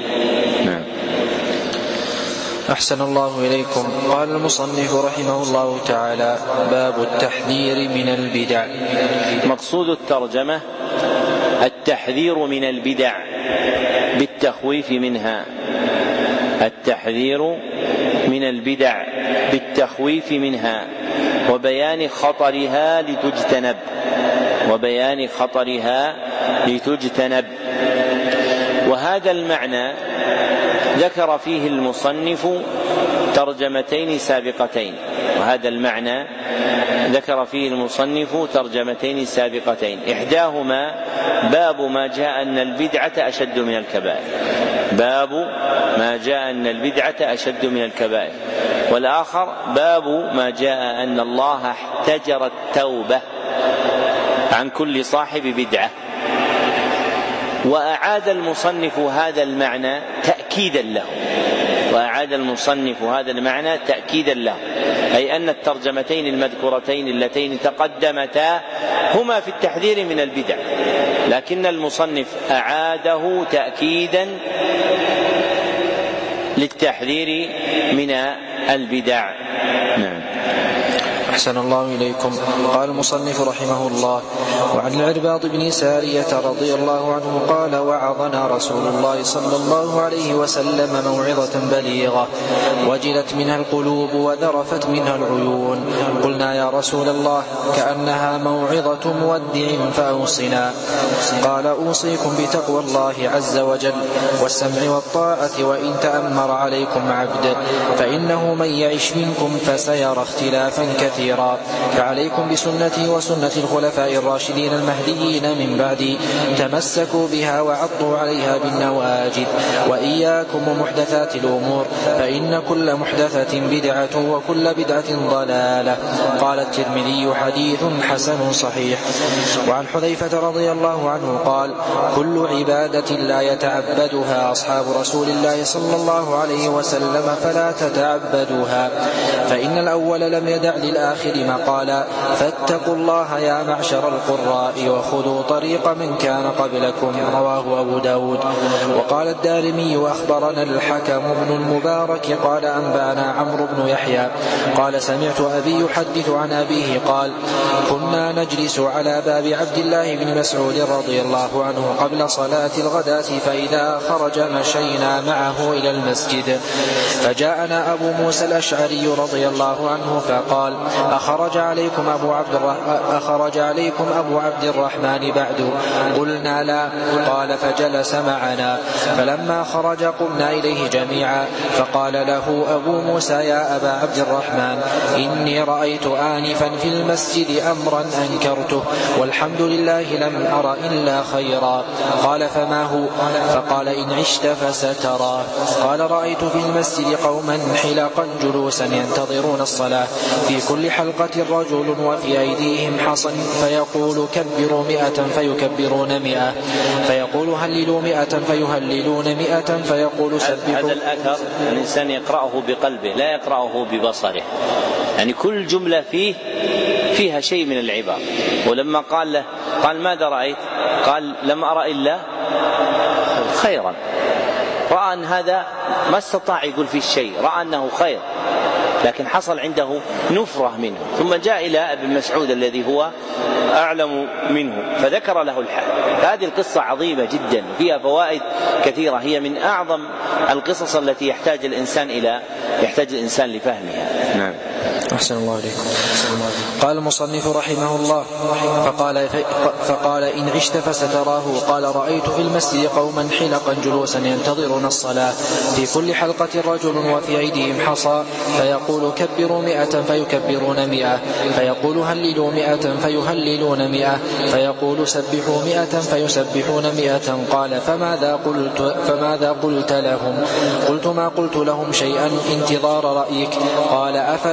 أحسن الله إليكم. قال المصنف رحمه الله تعالى: باب التحذير من البدع. مقصود الترجمة التحذير من البدع بالتخويف منها، التحذير من البدع بالتخويف منها وبيان خطرها لتجتنب. وهذا المعنى ذكر فيه المصنف ترجمتين سابقتين، إحداهما باب ما جاء أن البدعة أشد من الكبائر، والآخر باب ما جاء أن الله احتجر التوبة عن كل صاحب بدعة. وأعاد المصنف هذا المعنى تأكيدا له، أي أن الترجمتين المذكورتين اللتين تقدمتا هما في التحذير من البدع، لكن المصنف أعاده تأكيدا للتحذير من البدع. نعم. أحسن الله إليكم. قال المصنف رحمه الله: وعن العرباض بن سارية رضي الله عنه قال: وعظنا رسول الله صلى الله عليه وسلم موعظة بليغة وجلت منها القلوب وذرفت منها العيون. قلنا: يا رسول الله، كأنها موعظة مودع فأوصنا. قال: أوصيكم بتقوى الله عز وجل والسمع والطاعة وإن تأمر عليكم عبد، فإنه من يعش منكم فسيرى اختلافا كثيرا، فعليكم بسنتي وسنة الخلفاء الراشدين المهديين من بعدي، تمسكوا بها وعضوا عليها بالنواجذ، وإياكم ومحدثات الأمور، فإن كل محدثة بدعة وكل بدعة ضلالة. قال الترمذي: حديث حسن صحيح. وعن حذيفة رضي الله عنه قال: كل عبادة لا يتعبدها أصحاب رسول الله صلى الله عليه وسلم فلا تتعبدوها، فإن الأول لم يدع للآخر مقالا: فاتقوا الله يا معشر القراء وخذوا طريق من كان قبلكم. رواه أبو داود. وقال الدارمي: أخبرنا الحكم بن المبارك قال: أنبانا عمرو بن يحيى قال: سمعت أبي يحدث عن أبيه قال: كنا نجلس على باب عبد الله بن مسعود رضي الله عنه قبل صلاة الغداة، فإذا خرج مشينا معه إلى المسجد، فجاءنا أبو موسى الأشعري رضي الله عنه فقال: أخرج عليكم أبو عبد الرحمن بعد؟ قلنا: لا. قال: فجلس معنا، فلما خرج قمنا إليه جميعا، فقال له أبو موسى: يا أبا عبد الرحمن، إني رأيت آنفا في المسجد أمرا أنكرته، والحمد لله لم أر إلا خيرا. قال: فما هو؟ فقال: إن عشت فسترى. قال: رأيت في المسجد قوما حلقا جلوسا ينتظرون الصلاة، في كل كل حلقة رجل وفي أيديهم حصى فيقول كبروا 100 فيكبرون 100 فيقول هللوا 100 فيهللون 100 فيقول سبحوا. هذا الأثر الإنسان يقرأه بقلبه لا يقرأه ببصره، يعني كل جملة فيها شيء من العبر. ولما قال له قال ماذا رأيت؟ قال لم أرى إلا خيرا. رأى أن هذا ما استطاع يقول فيه شيء، رأى أنه خير لكن حصل عنده نفرة منه، ثم جاء إلى ابن مسعود الذي هو أعلم منه فذكر له الحال. هذه القصة عظيمة جدا فيها فوائد كثيرة، هي من أعظم القصص التي يحتاج الإنسان لفهمها. نعم. أحسن الله عليكم. قال المصنف رحمه الله فقال إن عشت فستراه. قال رأيت في المسجد قوما حلقا جلوسا ينتظرون الصلاة في كل حلقة رجل وفي أيديهم حصى فيقول كبروا 100 فيكبرون 100 فيقول هللوا 100 فيهللون 100 فيقول سبحوا 100 فيسبحون 100. قال فماذا قلت لهم؟ قلت ما قلت لهم شيئا انتظار رأيك. قال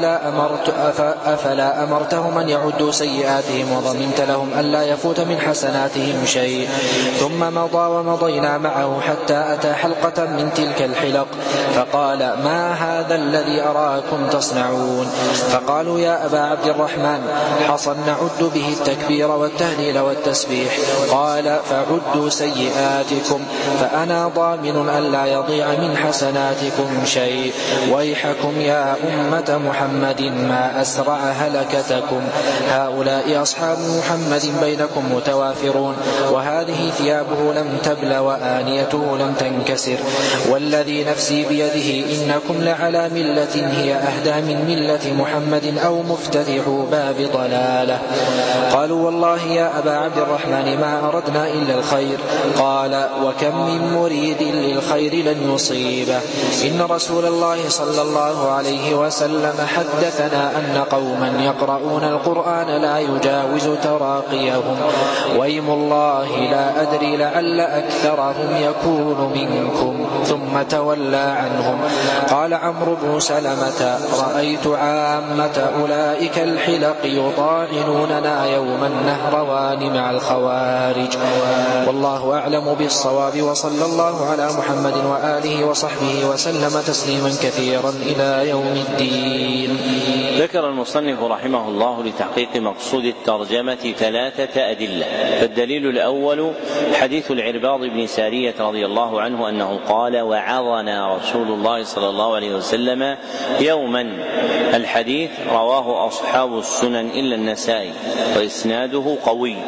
أفلا أمرتهم أن يعدوا سيئاتهم وضمنت لهم ألا يفوت من حسناتهم شيء. ثم مضى ومضينا معه حتى أتى حلقة من تلك الحلق فقال ما هذا الذي أراكم تصنعون؟ فقالوا يا أبا عبد الرحمن حصى نعد به التكبير والتهليل والتسبيح. قال فعدوا سيئاتكم فأنا ضامن ألا يضيع من حسناتكم شيء. ويحكم يا أمة محمد ما أسرع هلكتكم، هؤلاء أصحاب محمد بينكم متوافرون، وهذه ثيابه لم تبل وآنيته لم تنكسر، والذي نفسي بيده إنكم لعلى ملة هي أهدى من ملة محمد أو مفتتح باب ضلالة. قالوا والله يا أبا عبد الرحمن ما أردنا إلا الخير. قال وكم من مريد للخير لن يصيبه. إن رسول الله صلى الله عليه وسلم حدثنا أن قوما يقرؤون القرآن لا يجاوز تراقيهم، ويم الله لا أدري لعل أكثرهم يكون منكم. ثم تولى عنهم. قال عمرو بن سلمة رأيت عامة أولئك الحلق يطاعنوننا يوم النهروان مع الخوارج. والله أعلم بالصواب، وصلى الله على محمد وآله وصحبه وسلم تسليما كثيرا إلى يوم الدين. ذكر المصنف رحمه الله لتحقيق مقصود الترجمة 3 أدلة. فالدليل الأول حديث العرباض بن سارية رضي الله عنه أنه قال وعظنا رسول الله صلى الله عليه وسلم يوما. الحديث رواه أصحاب السنن إلا النسائي وإسناده قوي،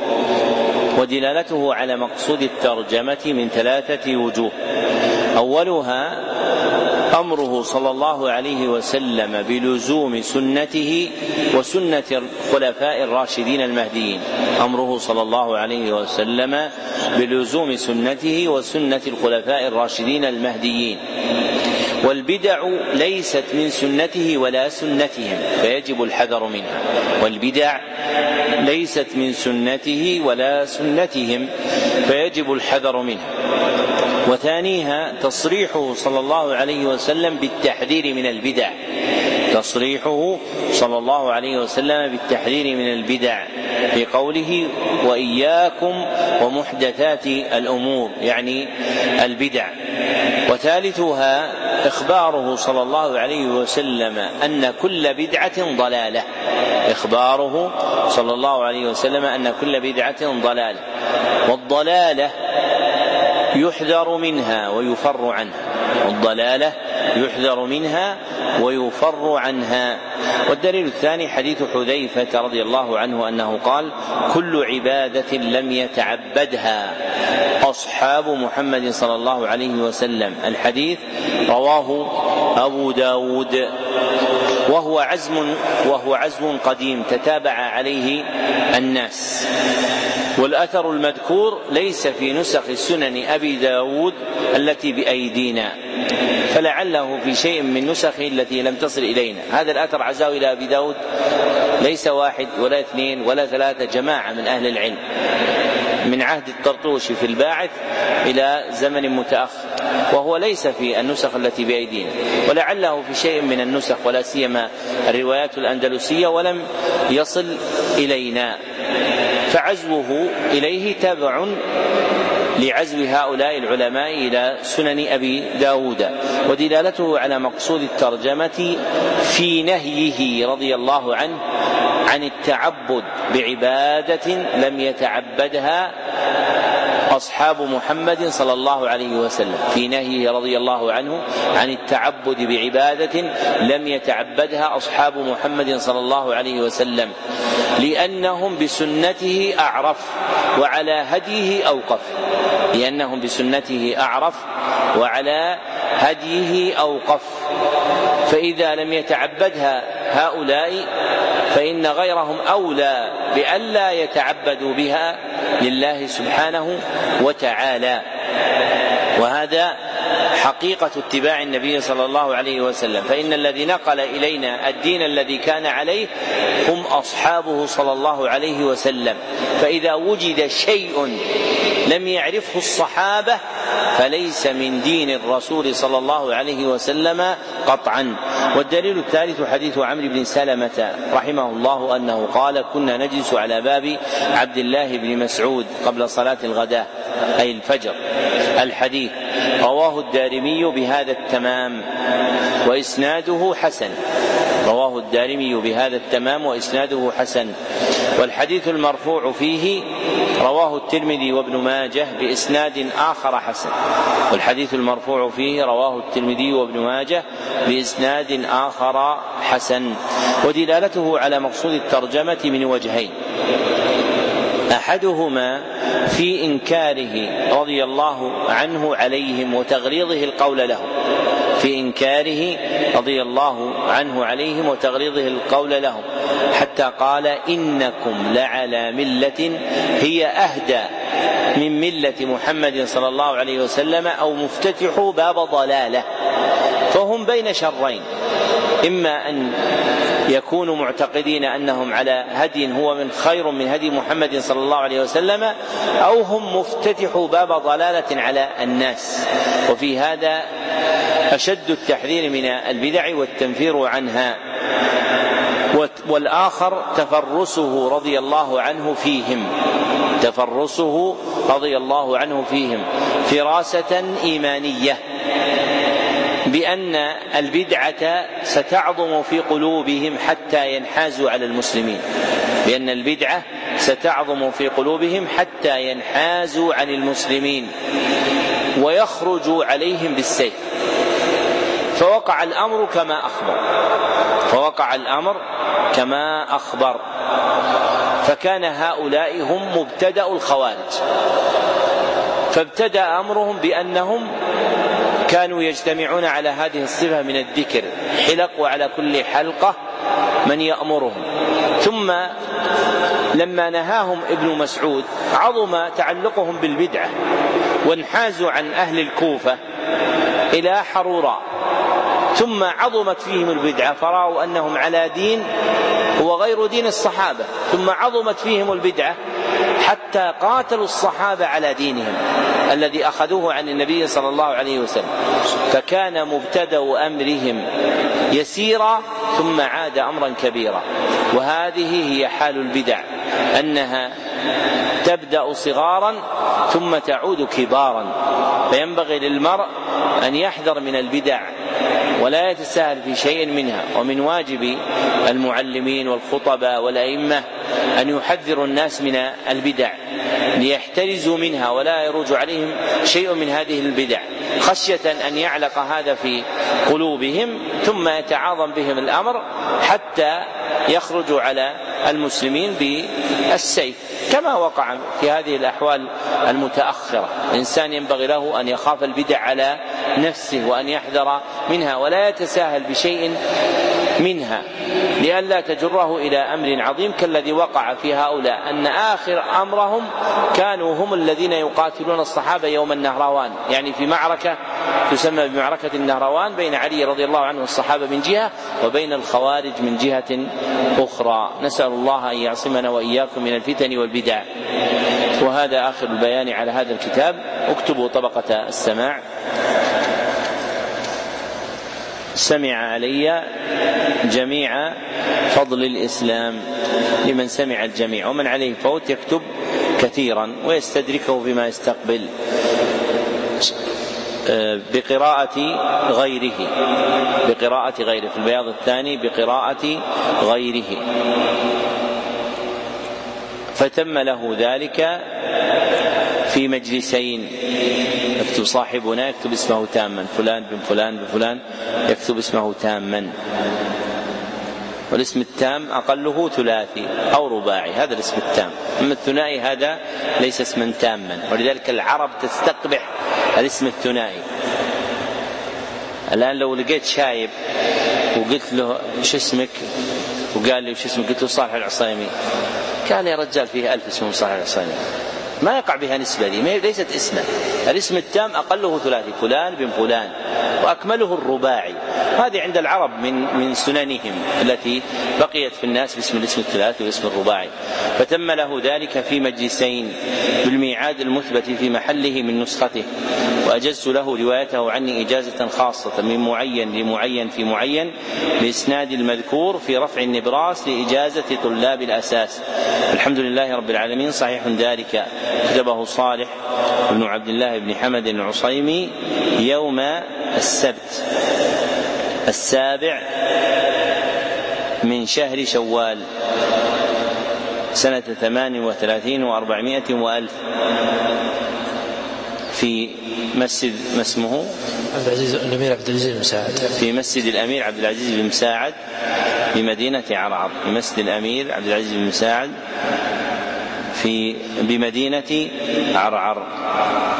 ودلالته على مقصود الترجمة من 3 وجوه. أولها أمره صلى الله عليه وسلم بلزوم سنته وسنة الخلفاء الراشدين المهديين. أمره صلى الله عليه وسلم بلزوم سنته وسنة الخلفاء الراشدين المهديين. والبدع ليست من سنته ولا سنتهم فيجب الحذر منها. والبدع ليست من سنته ولا سنتهم فيجب الحذر منها. وثانيها تصريحه صلى الله عليه وسلم بالتحذير من البدع. تصريحه صلى الله عليه وسلم بالتحذير من البدع في قوله وإياكم ومحدثات الأمور، يعني البدع. وثالثها إخباره صلى الله عليه وسلم أن كل بدعة ضلالة. إخباره صلى الله عليه وسلم أن كل بدعة ضلالة، والضلالة يحذر منها ويفر عنها. والضلالة يحذر منها ويفر عنها. والدليل الثاني حديث حذيفة رضي الله عنه أنه قال كل عبادة لم يتعبدها أصحاب محمد صلى الله عليه وسلم. الحديث رواه أبو داود، وهو عزم قديم تتابع عليه الناس. والأثر المذكور ليس في نسخ سنن أبي داود التي بأيدينا، فلعله في شيء من نسخه التي لم تصل إلينا. هذا الأثر عزاه إلى أبي داود ليس 1 ولا 2 ولا 3، جماعة من أهل العلم من عهد الطرطوشي في الباعث إلى زمن متأخر. وهو ليس في النسخ التي بأيدينا، ولعله في شيء من النسخ ولا سيما الروايات الأندلسية ولم يصل إلينا، فعزوه إليه تبع لعزو هؤلاء العلماء إلى سنن أبي داود، ودلالته على مقصود الترجمة في نهيه رضي الله عنه عن التعبد بعبادة لم يتعبدها أصحاب محمد صلى الله عليه وسلم، في نهيه رضي الله عنه عن التعبد بعبادة لم يتعبدها أصحاب محمد صلى الله عليه وسلم، لأنهم بسنته أعرف وعلى هديه أوقف، لأنهم بسنته أعرف وعلى هديه أوقف، فإذا لم يتعبدها هؤلاء فإن غيرهم أولى بألا يتعبدوا بها لله سبحانه وتعالى. وهذا حقيقة اتباع النبي صلى الله عليه وسلم، فإن الذي نقل إلينا الدين الذي كان عليه هم أصحابه صلى الله عليه وسلم، فإذا وجد شيء لم يعرفه الصحابة فليس من دين الرسول صلى الله عليه وسلم قطعا. والدليل الثالث حديث عمرو بن سلمة رحمه الله أنه قال: كنا نجلس على باب عبد الله بن مسعود قبل صلاة الغداء أي الفجر. الحديث رواه الدارمي بهذا التمام وإسناده حسن، رواه الدارمي بهذا التمام وإسناده حسن. والحديث المرفوع فيه رواه الترمذي وابن ماجه بإسناد آخر حسن، والحديث المرفوع فيه رواه الترمذي وابن ماجه بإسناد آخر حسن. ودلالته على مقصود الترجمة من وجهين: أحدهما في إنكاره رضي الله عنه عليهم وتغليظه القول لهم، في إنكاره رضي الله عنه عليهم وتغليظه القول لهم، حتى قال: إنكم لعلى ملة هي أهدى من ملة محمد صلى الله عليه وسلم أو مفتتح باب ضلالة. فهم بين شرين: إما أن يكونوا معتقدين أنهم على هدي هو من خير من هدي محمد صلى الله عليه وسلم، أو هم مفتتحوا باب ضلالة على الناس. وفي هذا أشد التحذير من البدع والتنفير عنها. والآخر تفرسه رضي الله عنه فيهم، تفرسه رضي الله عنه فيهم فراسة إيمانية بأن البدعة ستعظم في قلوبهم حتى ينحازوا على المسلمين، بأن البدعة ستعظم في قلوبهم حتى ينحازوا عن المسلمين ويخرجوا عليهم بالسيف. فوقع الأمر كما أخبر، فوقع الأمر كما أخبر، فكان هؤلاء هم مبتدأ الخوارج، فابتدأ أمرهم بأنهم كانوا يجتمعون على هذه الصفة من الذكر حلق، وعلى كل حلقة من يأمرهم. ثم لما نهاهم ابن مسعود عظم تعلقهم بالبدعة وانحازوا عن أهل الكوفة إلى حروراء، ثم عظمت فيهم البدعة فرأوا أنهم على دين هو غير دين الصحابة، ثم عظمت فيهم البدعة حتى قاتلوا الصحابة على دينهم الذي أخذوه عن النبي صلى الله عليه وسلم. فكان مبتدأ أمرهم يسيرا ثم عاد أمرا كبيرا. وهذه هي حال البدع، أنها تبدأ صغارا ثم تعود كبارا، فينبغي للمرء أن يحذر من البدع ولا يتساهل في شيء منها. ومن واجب المعلمين والخطباء والأئمة أن يحذروا الناس من البدع ليحترزوا منها ولا يروج عليهم شيء من هذه البدع، خشية أن يعلق هذا في قلوبهم ثم يتعاظم بهم الأمر حتى يخرجوا على المسلمين بالسيف، كما وقع في هذه الأحوال المتأخرة. الإنسان ينبغي له أن يخاف البدع على نفسه وأن يحذر منها ولا يتساهل بشيء منها لئلا تجره إلى أمر عظيم كالذي وقع في هؤلاء، أن آخر أمرهم كانوا هم الذين يقاتلون الصحابة يوم النهروان، يعني في معركة تسمى بمعركة النهروان بين علي رضي الله عنه والصحابة من جهة وبين الخوارج من جهة أخرى. نسأل الله أن يعصمنا وإياكم من الفتن والبدع. وهذا آخر البيان على هذا الكتاب. اكتبوا طبقة السماع. سمع علي جميع فضل الإسلام، لمن سمع الجميع، ومن عليه فوت يكتب كثيرا ويستدركه بما يستقبل بقراءة غيره في البياض الثاني بقراءة غيره، فتم له ذلك في مجلسين. يكتب صاحبنا يكتب اسمه تاما، فلان بن فلان بن فلان يكتب اسمه تاما، والاسم التام أقله ثلاثي أو رباعي، هذا الاسم التام. أما الثنائي هذا ليس اسما تاما، ولذلك العرب تستقبح الاسم الثنائي. الآن لو لقيت شايب وقلت له شو اسمك، وقال لي وش اسمك، قلت له صالح العصيمي، قال يا رجال فيه 1000 اسمه صالح العصيمي، ما يقع بها نسبة لي، ليست اسمه. الاسم التام أقله ثلاثي، فلان بن فلان، وأكمله الرباعي. هذه عند العرب من سننهم التي بقيت في الناس باسم الاسم الثلاثي والاسم الرباعي. فتم له ذلك في مجلسين بالميعاد المثبت في محله من نسخته، وأجزت له روايته عني إجازة خاصة من معين لمعين في معين بإسناد المذكور في رفع النبراس لإجازة طلاب الأساس. الحمد لله رب العالمين. صحيح ذلك كتبه صالح بن عبد الله بن حمد العصيمي يوم السبت 7 من شهر شوال سنة 38 و400 وألف في مسجد ما اسمه الأمير عبد العزيز بن مساعد، في مسجد الأمير عبد العزيز بن مساعد بمدينة عرعر، في مسجد الأمير عبد العزيز بن مساعد بمدينة عرعر.